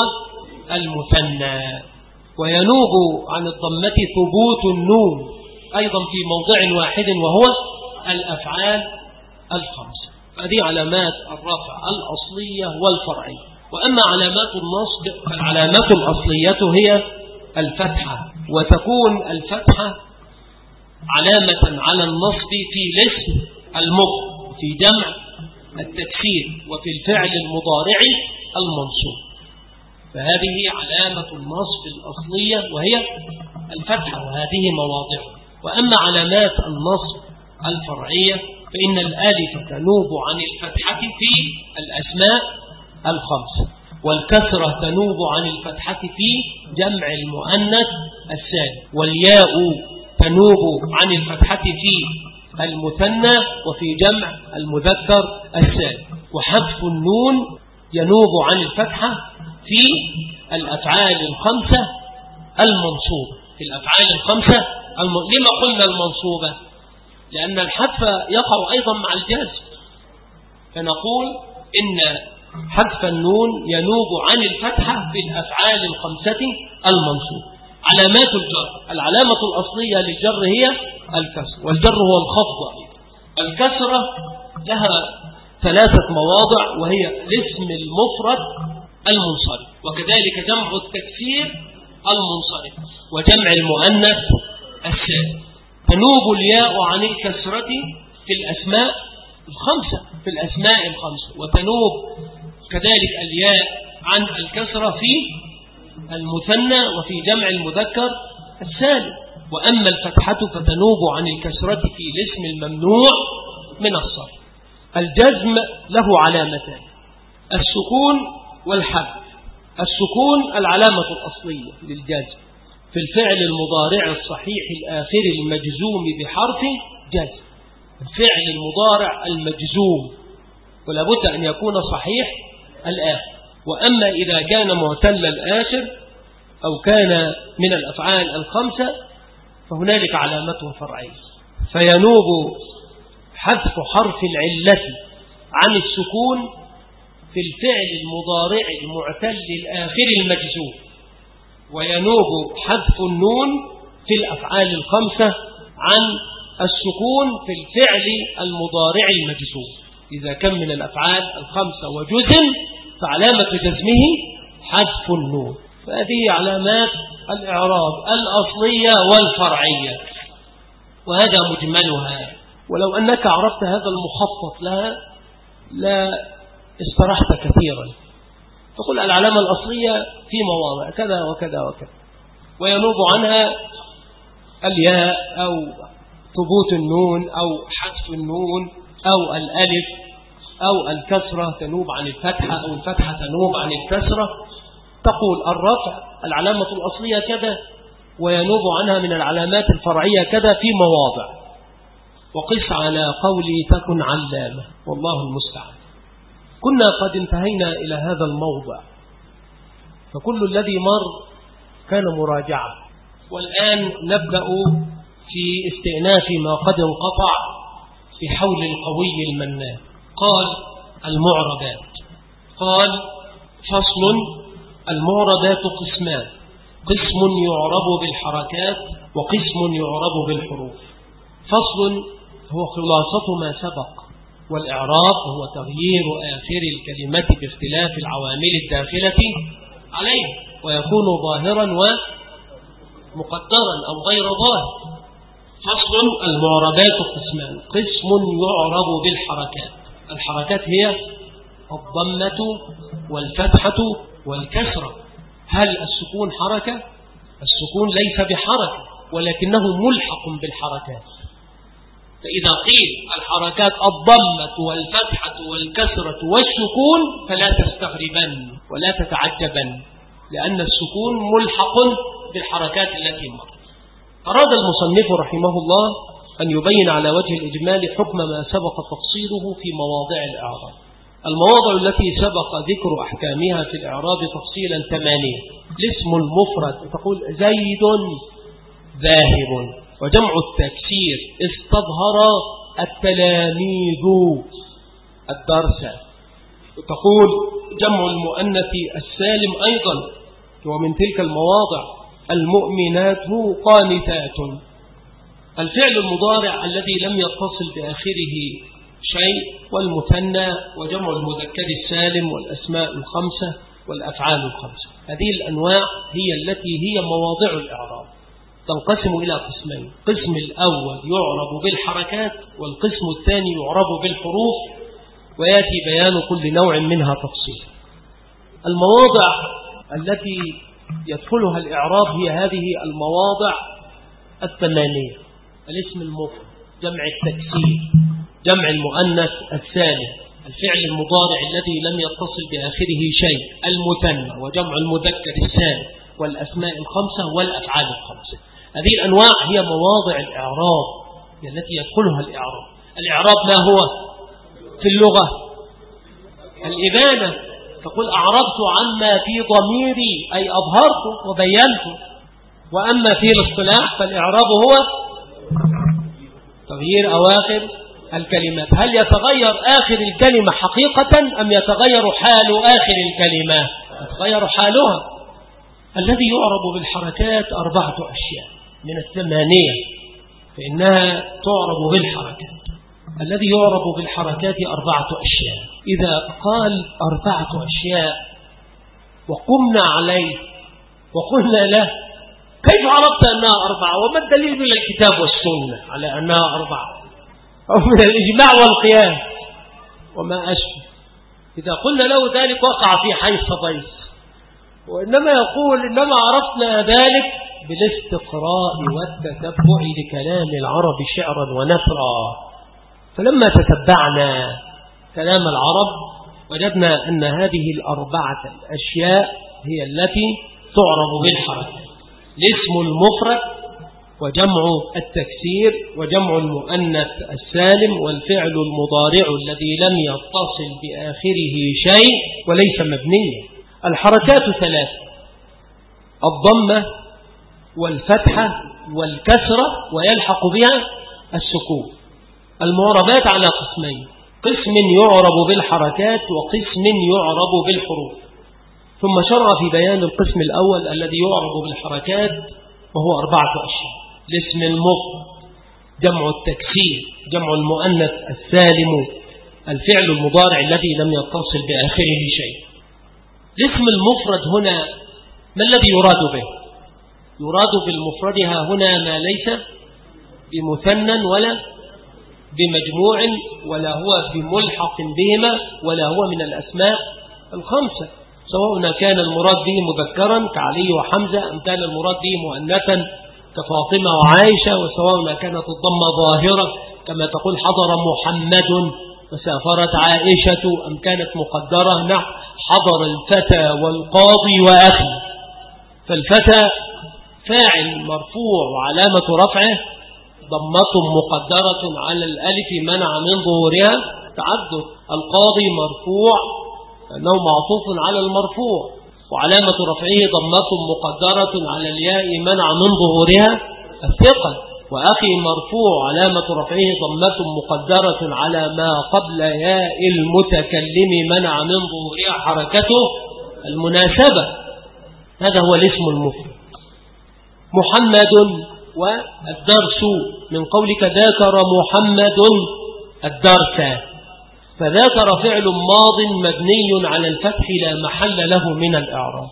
المثنى، وينوب عن الضمة ثبوت النون أيضا في موضع واحد وهو الأفعال الخمس. هذه علامات الرفع الأصلية والفرعية. وأما علامات النصب فالعلامات الأصلية هي الفتحة، وتكون الفتحة علامة على النصب في الاسم المفرد، في جمع التكسير، وفي الفعل المضارع المنصوب. فهذه علامة النصب الأصلية وهي الفتحة، وهذه مواضعها. وأما علامات النصب الفرعية فإن الآلف تنوب عن الفتحة في الأسماء الخمسة، والكسرة تنوب عن الفتحة في جمع المؤنث السالم، والياء تنوب عن الفتحة في المثنى وفي جمع المذكر السالم، وحذف النون ينوب عن الفتحة في الأفعال الخمسة المنصوبة. في الأفعال الخمسة الم... لما قلنا المنصوبة؟ لأن الحذف يقع أيضا مع الجزم، فنقول إن حذف النون ينوب عن الفتحة في الأفعال الخمسة المنصوبة. علامات الجر: العلامة الأصلية للجر هي الكسر، والجر هو الخفض. الكسرة لها ثلاثة مواضع، وهي الاسم المفرد المنصرف. وكذلك جمع التكسير المنصرف وجمع المؤنث السالم. تنوب الياء عن الكسرة في الأسماء الخمسة في الأسماء الخمسة وتنوب كذلك الياء عن الكسرة في المثنى وفي جمع المذكر السالم. وأما الفتحة فتنوب عن الكسرة في الاسم الممنوع من الصرف. الجزم له علامتان: السكون والحذف. السكون العلامة الأصلية للجزم في الفعل المضارع الصحيح الآخر المجزوم بحرف جزم. الفعل المضارع المجزوم ولا بد أن يكون صحيح الآخر. وأما إذا كان معتل الآخر أو كان من الأفعال الخمسة فهنالك علامته فرعية، فينوب حذف حرف العلة عن السكون في الفعل المضارع المعتل الآخر المجزوم، وينوب حذف النون في الأفعال الخمسة عن السكون في الفعل المضارع المجزوم. إذا كان من الأفعال الخمسة وجزم فعلامة جزمه حذف النون. فهذه علامات الإعراب الأصلية والفرعية وهذا مجملها. ولو أنك عرفت هذا المخطط لها لا استرحت كثيرا. تقول العلامة الأصلية في مواضع كذا وكذا وكذا، وينوب عنها الياء أو ثبوت النون أو حذف النون أو الألف أو الكسرة تنوب عن الفتحة أو الفتحة تنوب عن الكسرة. تقول الرفع العلامة الأصلية كذا وينوب عنها من العلامات الفرعية كذا في مواضع. وقس على قولي تكن علامة والله المستعان. كنا قد انتهينا إلى هذا الموضع، فكل الذي مر كان مراجعة، والآن نبدأ في استئناف ما قد انقطع في حول القوي المنان. قال المعربات. قال فصل: المعربات قسمان: قسم يعرب بالحركات وقسم يعرب بالحروف. فصل هو خلاصة ما سبق، والإعراب هو تغيير آخر الكلمة باختلاف العوامل الداخلة عليه، ويكون ظاهرا ومقدرا أو غير ظاهر. فصل: المعربات قسمان: قسم يعرب بالحركات. الحركات هي الضمة والفتحة والكسرة. هل السكون حركة؟ السكون ليس بحركة ولكنه ملحق بالحركات. فإذا قيل الحركات الضمة والفتحة والكسرة والسكون فلا تستغربن ولا تتعجبن، لأن السكون ملحق بالحركات التي مرت. أراد المصنف رحمه الله أن يبين على وجه الإجمال حكم ما سبق تفصيله في مواضع الإعراب. المواضع التي سبق ذكر أحكامها في الإعراب تفصيلا ثمانية: الاسم المفرد تقول زيد ذاهب، وجمع التكسير استظهر التلاميذ الدرس. تقول جمع المؤنث السالم أيضا ومن تلك المواضع: المؤمنات قانتات. الفعل المضارع الذي لم يتصل بآخره شيء، والمثنى، وجمع المذكر السالم، والأسماء الخمسة، والأفعال الخمسة. هذه الأنواع هي التي هي مواضع الإعراب. تنقسم إلى قسمين: قسم الأول يعرب بالحركات، والقسم الثاني يعرب بالحروف، ويأتي بيان كل نوع منها تفصيل. المواضع التي يدخلها الإعراب هي هذه المواضع الثمانية: الاسم المفرد، جمع التكسير، جمع المؤنث السالم، الفعل المضارع الذي لم يتصل بآخره شيء، المثنى، وجمع المذكر السالم، والأسماء الخمسة، والأفعال الخمسة. هذه الأنواع هي مواضع الإعراب التي يدخلها الإعراب. الإعراب ما هو في اللغة؟ الإبانة. تقول أعربت عما في ضميري، أي أظهرت وبينت. وأما في الاصطلاح فالإعراب هو تغيير أواخر الكلمات. هل يتغير آخر الكلمة حقيقة أم يتغير حال آخر الكلمة؟ يتغير حالها. الذي يعرب بالحركات أربعة أشياء من الثمانية، فإنها تعرب بالحركات. الذي يعرب بالحركات أربعة أشياء. إذا قال أربعة أشياء وقمنا عليه وقلنا له كيف عرفت أنها أربعة وما الدليل من الكتاب والسنة على أنها أربعة أو من الإجماع والقياس وما أشبه. إذا قلنا له ذلك وقع في حيث ضيف، وإنما يقول إنما عرفنا ذلك بالاستقراء والتتبع لكلام العرب شعرا ونثرا. فلما تتبعنا كلام العرب وجدنا أن هذه الأربعة الأشياء هي التي تعرب بالحركة: الاسم المفرد وجمع التكسير وجمع المؤنث السالم والفعل المضارع الذي لم يتصل بآخره شيء وليس مبنيا. الحركات ثلاثة: الضمة والفتحة والكسرة ويلحق بها السكون. المعربات على قسمين: قسم يعرب بالحركات وقسم يعرب بالحروف. ثم شرع في بيان القسم الأول الذي يعرب بالحركات وهو أربعة أشياء: الاسم المفرد، جمع التكسير، جمع المؤنث السالم، الفعل المضارع الذي لم يتصل بآخره شيء. الاسم المفرد هنا ما الذي يراد به؟ يراد بالمفردها هنا ما ليس بمثنى ولا بمجموع ولا هو بملحق بهما ولا هو من الأسماء الخمسة، سواء كان المراد به مذكرا كعلي وحمزة أم كان المراد به مؤنثا كفاطمة وعائشة، وسواء كانت الضمة ظاهرة كما تقول حضر محمد وسافرت عائشة أم كانت مقدرة نحو حضر الفتى والقاضي وأخي. فالفتى فاعل مرفوع وعلامة رفعه ضمة مقدرة على الألف منع من ظهورها تعدد. القاضي مرفوع أنه معطوف على المرفوع وعلامة رفعه ضمة مقدرة على الياء منع من ظهورها الثقل. وأخي مرفوع علامة رفعه ضمة مقدرة على ما قبل ياء المتكلم منع من ظهورها حركته المناسبة. هذا هو الاسم المفرد. محمد والدرس من قولك ذاكر محمد الدرس، فذاكر فعل ماض مبني على الفتح لا محل له من الإعراب.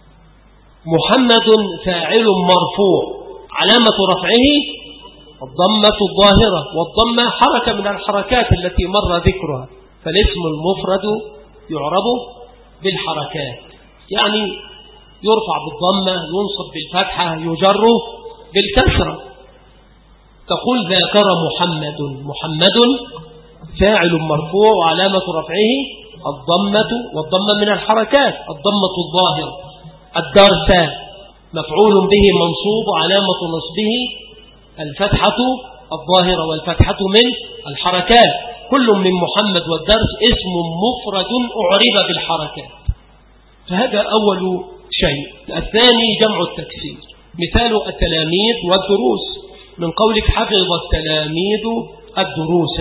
محمد فاعل مرفوع علامة رفعه الضمة الظاهرة، والضمة حركة من الحركات التي مر ذكرها، فالاسم المفرد يعرب بالحركات، يعني يرفع بالضمة، ينصب بالفتحة، يجر بالكسرة. تقول ذاكر محمد، محمد فاعل مرفوع وعلامة رفعه الضمة، والضمة من الحركات الضمة الظاهرة. الدرس مفعول به منصوب وعلامة نصبه الفتحة الظاهرة، والفتحة من الحركات. كل من محمد والدرس اسم مفرد أعرب بالحركات، فهذا أول شيء. الثاني جمع التكسير، مثال التلاميذ والدروس من قولك حفظ التلاميذ الدروس،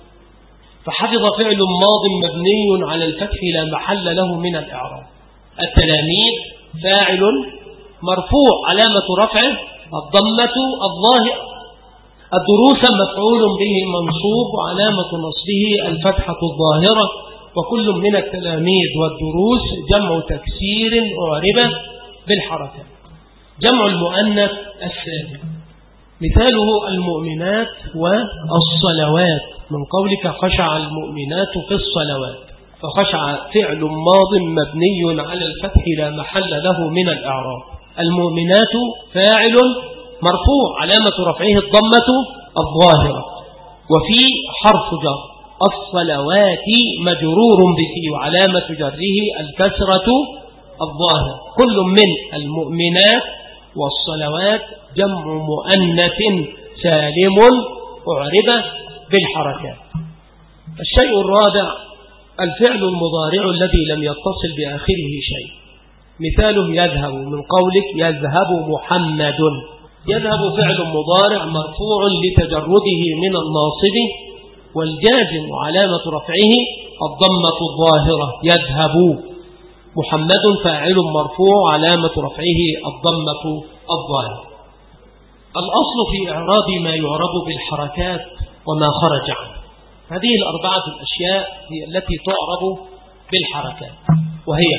فحفظ فعل ماض مبني على الفتح لا محل له من الإعراب. التلاميذ فاعل مرفوع علامة رفعه الضمة الظاهرة. الدروس مفعول به منصوب وعلامة نصبه الفتحة الظاهرة. وكل من التلاميذ والدروس جمع تكسير أعرب بالحركة. جمع المؤنث السالم مثاله المؤمنات والصلوات من قولك خشع المؤمنات في الصلوات، فخشع فعل ماض مبني على الفتح لا محل له من الإعراب. المؤمنات فاعل مرفوع علامة رفعه الضمة الظاهرة، وفي حرف جر. الصلوات مجرور به وعلامة جره الكسرة الظاهرة. كل من المؤمنات والصلوات جمع مؤنث سالم أعرب بالحركات. الشيء الرابع الفعل المضارع الذي لم يتصل بآخره شيء، مثاله يذهب من قولك يذهب محمد. يذهب فعل مضارع مرفوع لتجرده من الناصب والجازم وعلامة رفعه الضمة الظاهرة يذهب. محمد فاعل مرفوع علامة رفعه الضمة الظاهرة. الأصل في إعراب ما يعرب بالحركات وما خرج عنه. هذه الأربعة الأشياء هي التي تعرب بالحركات، وهي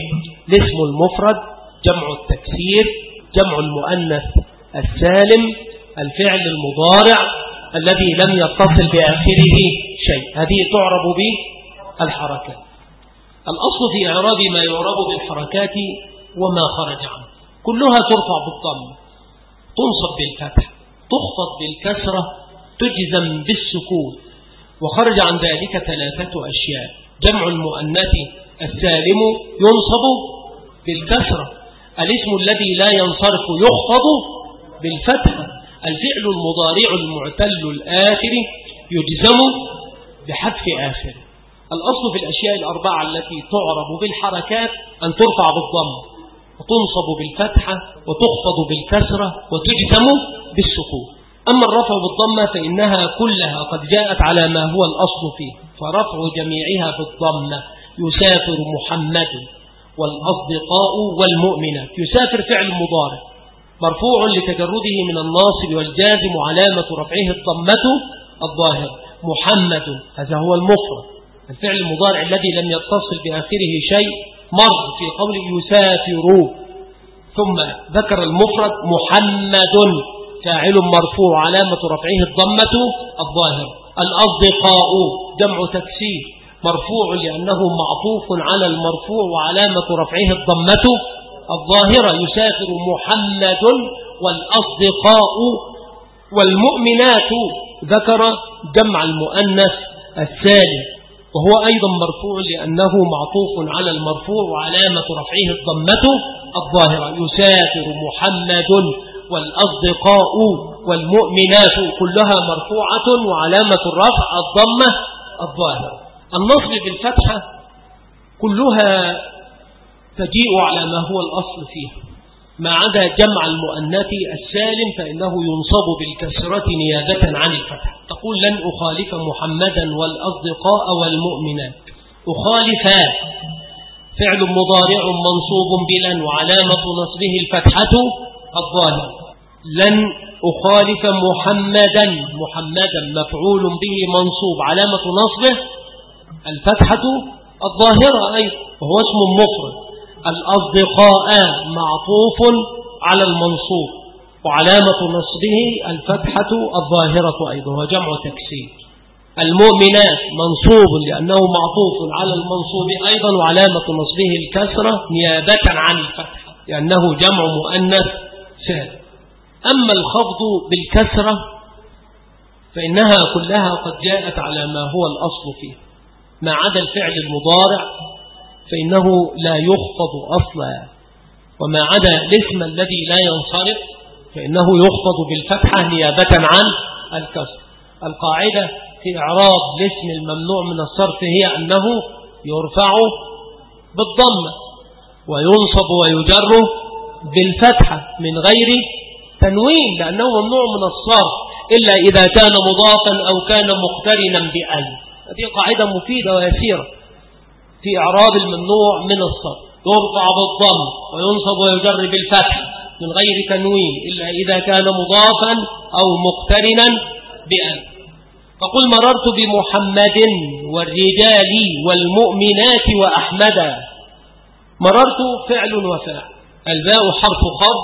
الاسم المفرد، جمع التكسير، جمع المؤنث السالم، الفعل المضارع الذي لم يتصل بآخره شيء، هذه تعرب بالحركات. الأصل في إعراب ما يعرب بالحركات وما خرج عنه كلها ترفع بالضم، تنصب بالفتح، تخفض بالكسرة، تجزم بالسكون. وخرج عن ذلك ثلاثة أشياء: جمع المؤنث السالم ينصب بالكسرة، الاسم الذي لا ينصرف يخفض بالفتح، الفعل المضارع المعتل الآخر يجزم بحذف آخر. الأصل في الأشياء الأربعة التي تعرب بالحركات أن ترفع بالضم وتنصب بالفتحة وتخفض بالكسرة وتجزم بالسكون. أما الرفع بالضمة فإنها كلها قد جاءت على ما هو الأصل فيه، فرفع جميعها بالضمة: يسافر محمد والأصدقاء والمؤمنات. يسافر فعل مضارع مرفوع لتجرده من الناصب والجازم، علامة رفعه الضمة الظاهر. محمد هذا هو المفرد، الفعل المضارع الذي لم يتصل بآخره شيء، مر في قول يسافر، ثم ذكر المفرد محمد فاعل مرفوع علامة رفعه الضمة الظاهر. الأصدقاء جمع تكسير مرفوع لأنه معطوف على المرفوع وعلامة رفعه الضمة الظاهرة. يسافر محمد والأصدقاء والمؤمنات، ذكر جمع المؤنث السالم وهو أيضا مرفوع لأنه معطوف على المرفوع وعلامة رفعه الضمة الظاهرة. يسافر محمد والأصدقاء والمؤمنات كلها مرفوعة وعلامة الرفع الضمة الظاهرة. النصب بالفتحة كلها تجيء على ما هو الأصل فيه، ما عدا جمع المؤنث السالم فإنه ينصب بالكسرة نيابة عن الفتح. تقول لن أخالف محمدا والأصدقاء والمؤمنات. أخالفا فعل مضارع منصوب بلن وعلامة نصبه الفتحة الظاهرة. لن أخالف محمدا، محمدا مفعول به منصوب علامة نصبه الفتحة الظاهرة أيضا وهو اسم مفرد. الأصدقاء معطوف على المنصوب وعلامة نصبه الفتحة الظاهرة أيضا وجمع تكسير. المؤمنات منصوب لأنه معطوف على المنصوب أيضا وعلامة نصبه الكسرة نيابة عن الفتحة لأنه جمع مؤنث سالم. أما الخفض بالكسرة فإنها كلها قد جاءت على ما هو الأصل فيه، ما عدا الفعل المضارع فإنه لا يخفض أصلا، وما عدا الاسم الذي لا ينصرف فإنه يخفض بالفتحة نيابة عن الكسر. القاعدة في إعراب الاسم الممنوع من الصرف هي أنه يرفع بالضمة وينصب ويجر بالفتحة من غير تنوين لأنه ممنوع من الصرف إلا إذا كان مضافا أو كان مقترنا بأل. هذه قاعدة مفيدة ويسيرة في إعراب الممنوع من الصرف: يرفع بالضم وينصب ويجر بالفتح من غير تنوين إلا إذا كان مضافا أو مقترنا بأن. فقل مررت بمحمد والرجال والمؤمنات وأحمدا. مررت فعل وفاعل، الباء حرف خفض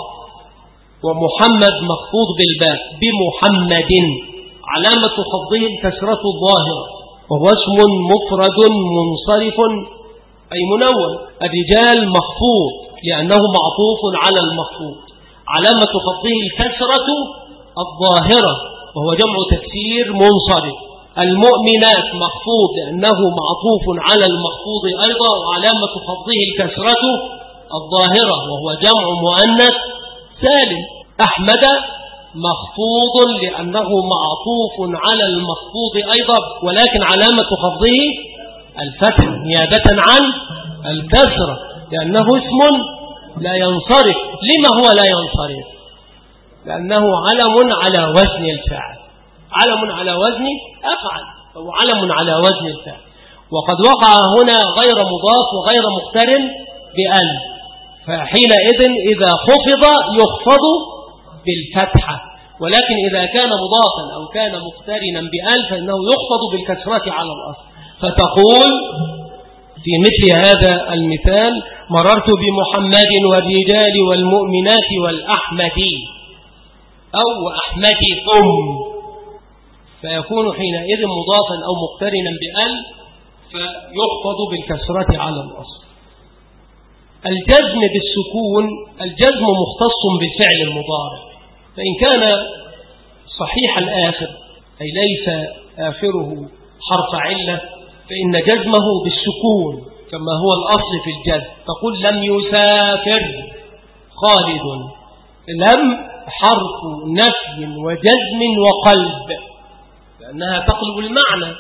ومحمد مخفوض بالباء. بمحمد علامة خفضه الكسرة الظاهرة وهو اسم مفرد منصرف أي منون. الرجال مخفوض لأنه معطوف على المخفوض، علامة خفضه الكسرة الظاهرة وهو جمع تكسير منصرف. المؤمنات مخفوض لأنه معطوف على المخفوض أيضا وعلامة خفضه الكسرة الظاهرة وهو جمع مؤنث سالم. أحمد مخفوض لأنه معطوف على المخفوض أيضا ولكن علامة خفضه الفتح نيابة عن الكسرة لأنه اسم لا ينصرف. لما هو لا ينصرف؟ لأنه علم على وزن الفعل، علم على وزن أفعل أو علم على وزن الفعل، وقد وقع هنا غير مضاف وغير مقترن بأل، فحينئذ إذا خفض يخفض بالفتحة، ولكن إذا كان مضافا أو كان مقترنا بأل فإنه يخفض بالكسرة على الأصل. فتقول في مثل هذا المثال: مررت بمحمد والرجال والمؤمنات والأحمدي أو أحمدكم، فيكون حينئذ مضافا أو مقترنا بأل فيخفض بالكسرة على الأصل. الجزم بالسكون، الجزم مختص بالفعل المضارع، فإن كان صحيح الآخر أي ليس آخره حرف علة فإن جزمه بالسكون كما هو الأصل في الجزم. تقول لم يسافر خالد، لم حرف نفي وجزم وقلب لأنها تقلب المعنى،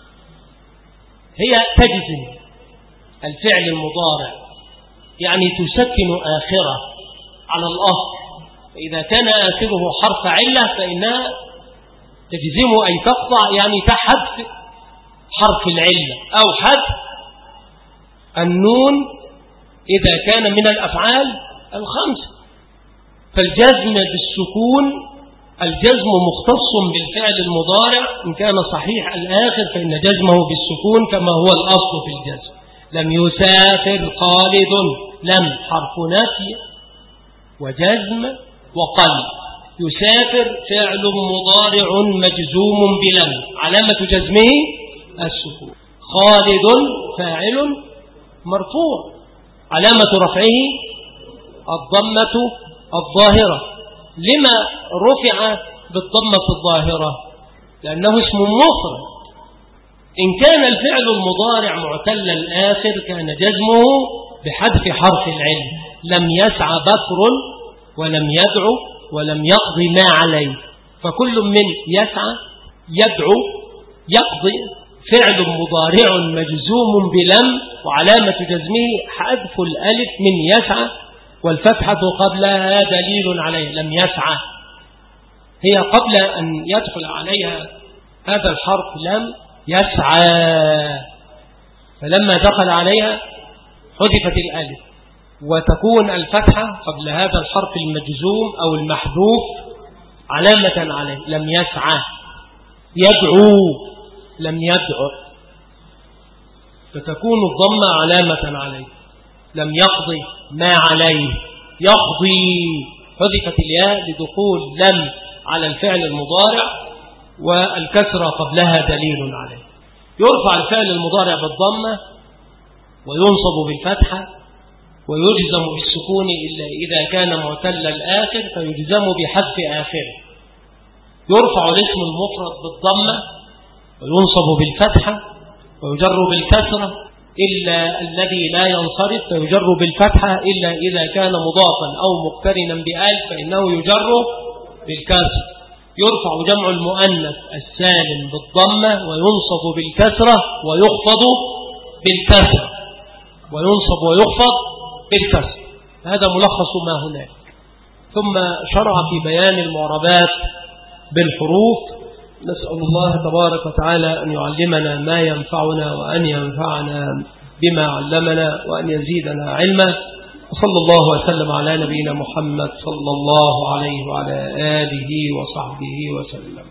هي تجزم الفعل المضارع يعني تسكن آخره على الأصل. إذا كان آخره حرف علة فإنها تجزم أي تقطع، يعني تحذف حرف العلة أو حذف النون إذا كان من الأفعال الخمسة. فالجزم بالسكون الجزم مختص بالفعل المضارع إن كان صحيح الآخر فإن جزمه بالسكون كما هو الأصل في الجزم. لم يسافر خالد، لم حرف نفي وجزم وقلب. يسافر فعل مضارع مجزوم بلم علامة جزمه السكون. خالد فاعل مرفوع علامة رفعه الضمة الظاهرة. لما رفع بالضمة الظاهرة؟ لأنه اسم مفرد. إن كان الفعل المضارع معتل الآخر كان جزمه بحذف حرف العلم. لم يسعى بكر ولم يدعو ولم يقضي ما عليه، فكل من يسعى يدعو يقضي فعل مضارع مجزوم بلم وعلامة جزمه حذف الألف من يسعى والفتحة قبلها دليل عليه. لم يسعى هي قبل أن يدخل عليها هذا الحرف لم يسعى، فلما دخل عليها حذفت الألف وتكون الفتحة قبل هذا الحرف المجزوم أو المحذوف علامة عليه. لم يسعى. يدعو لم يدعو فتكون الضمة علامة عليه. لم يقضي ما عليه يقضي حذفت الياء لدخول لم على الفعل المضارع والكسرة قبلها دليل عليه. يرفع الفعل المضارع بالضمة وينصب بالفتحة ويجزم بالسكون إلا إذا كان معتل الآخر فيجزم بحذف آخره. يرفع الاسم المفرد بالضمة وينصب بالفتحة ويجر بالكسرة إلا الذي لا ينصرف فيجر بالفتحة إلا إذا كان مضافا أو مقترنا بآل فإنه يجر بالكسر. يرفع جمع المؤنث السالم بالضمة وينصب بالكسرة ويخفض بالكسرة وينصب ويخفض بالكسر. هذا ملخص ما هناك. ثم شرع في بيان المعربات بالحروف. نسأل الله تبارك وتعالى أن يعلمنا ما ينفعنا وأن ينفعنا بما علمنا وأن يزيدنا علما. وصلى الله وسلم على نبينا محمد صلى الله عليه وعلى آله وصحبه وسلم.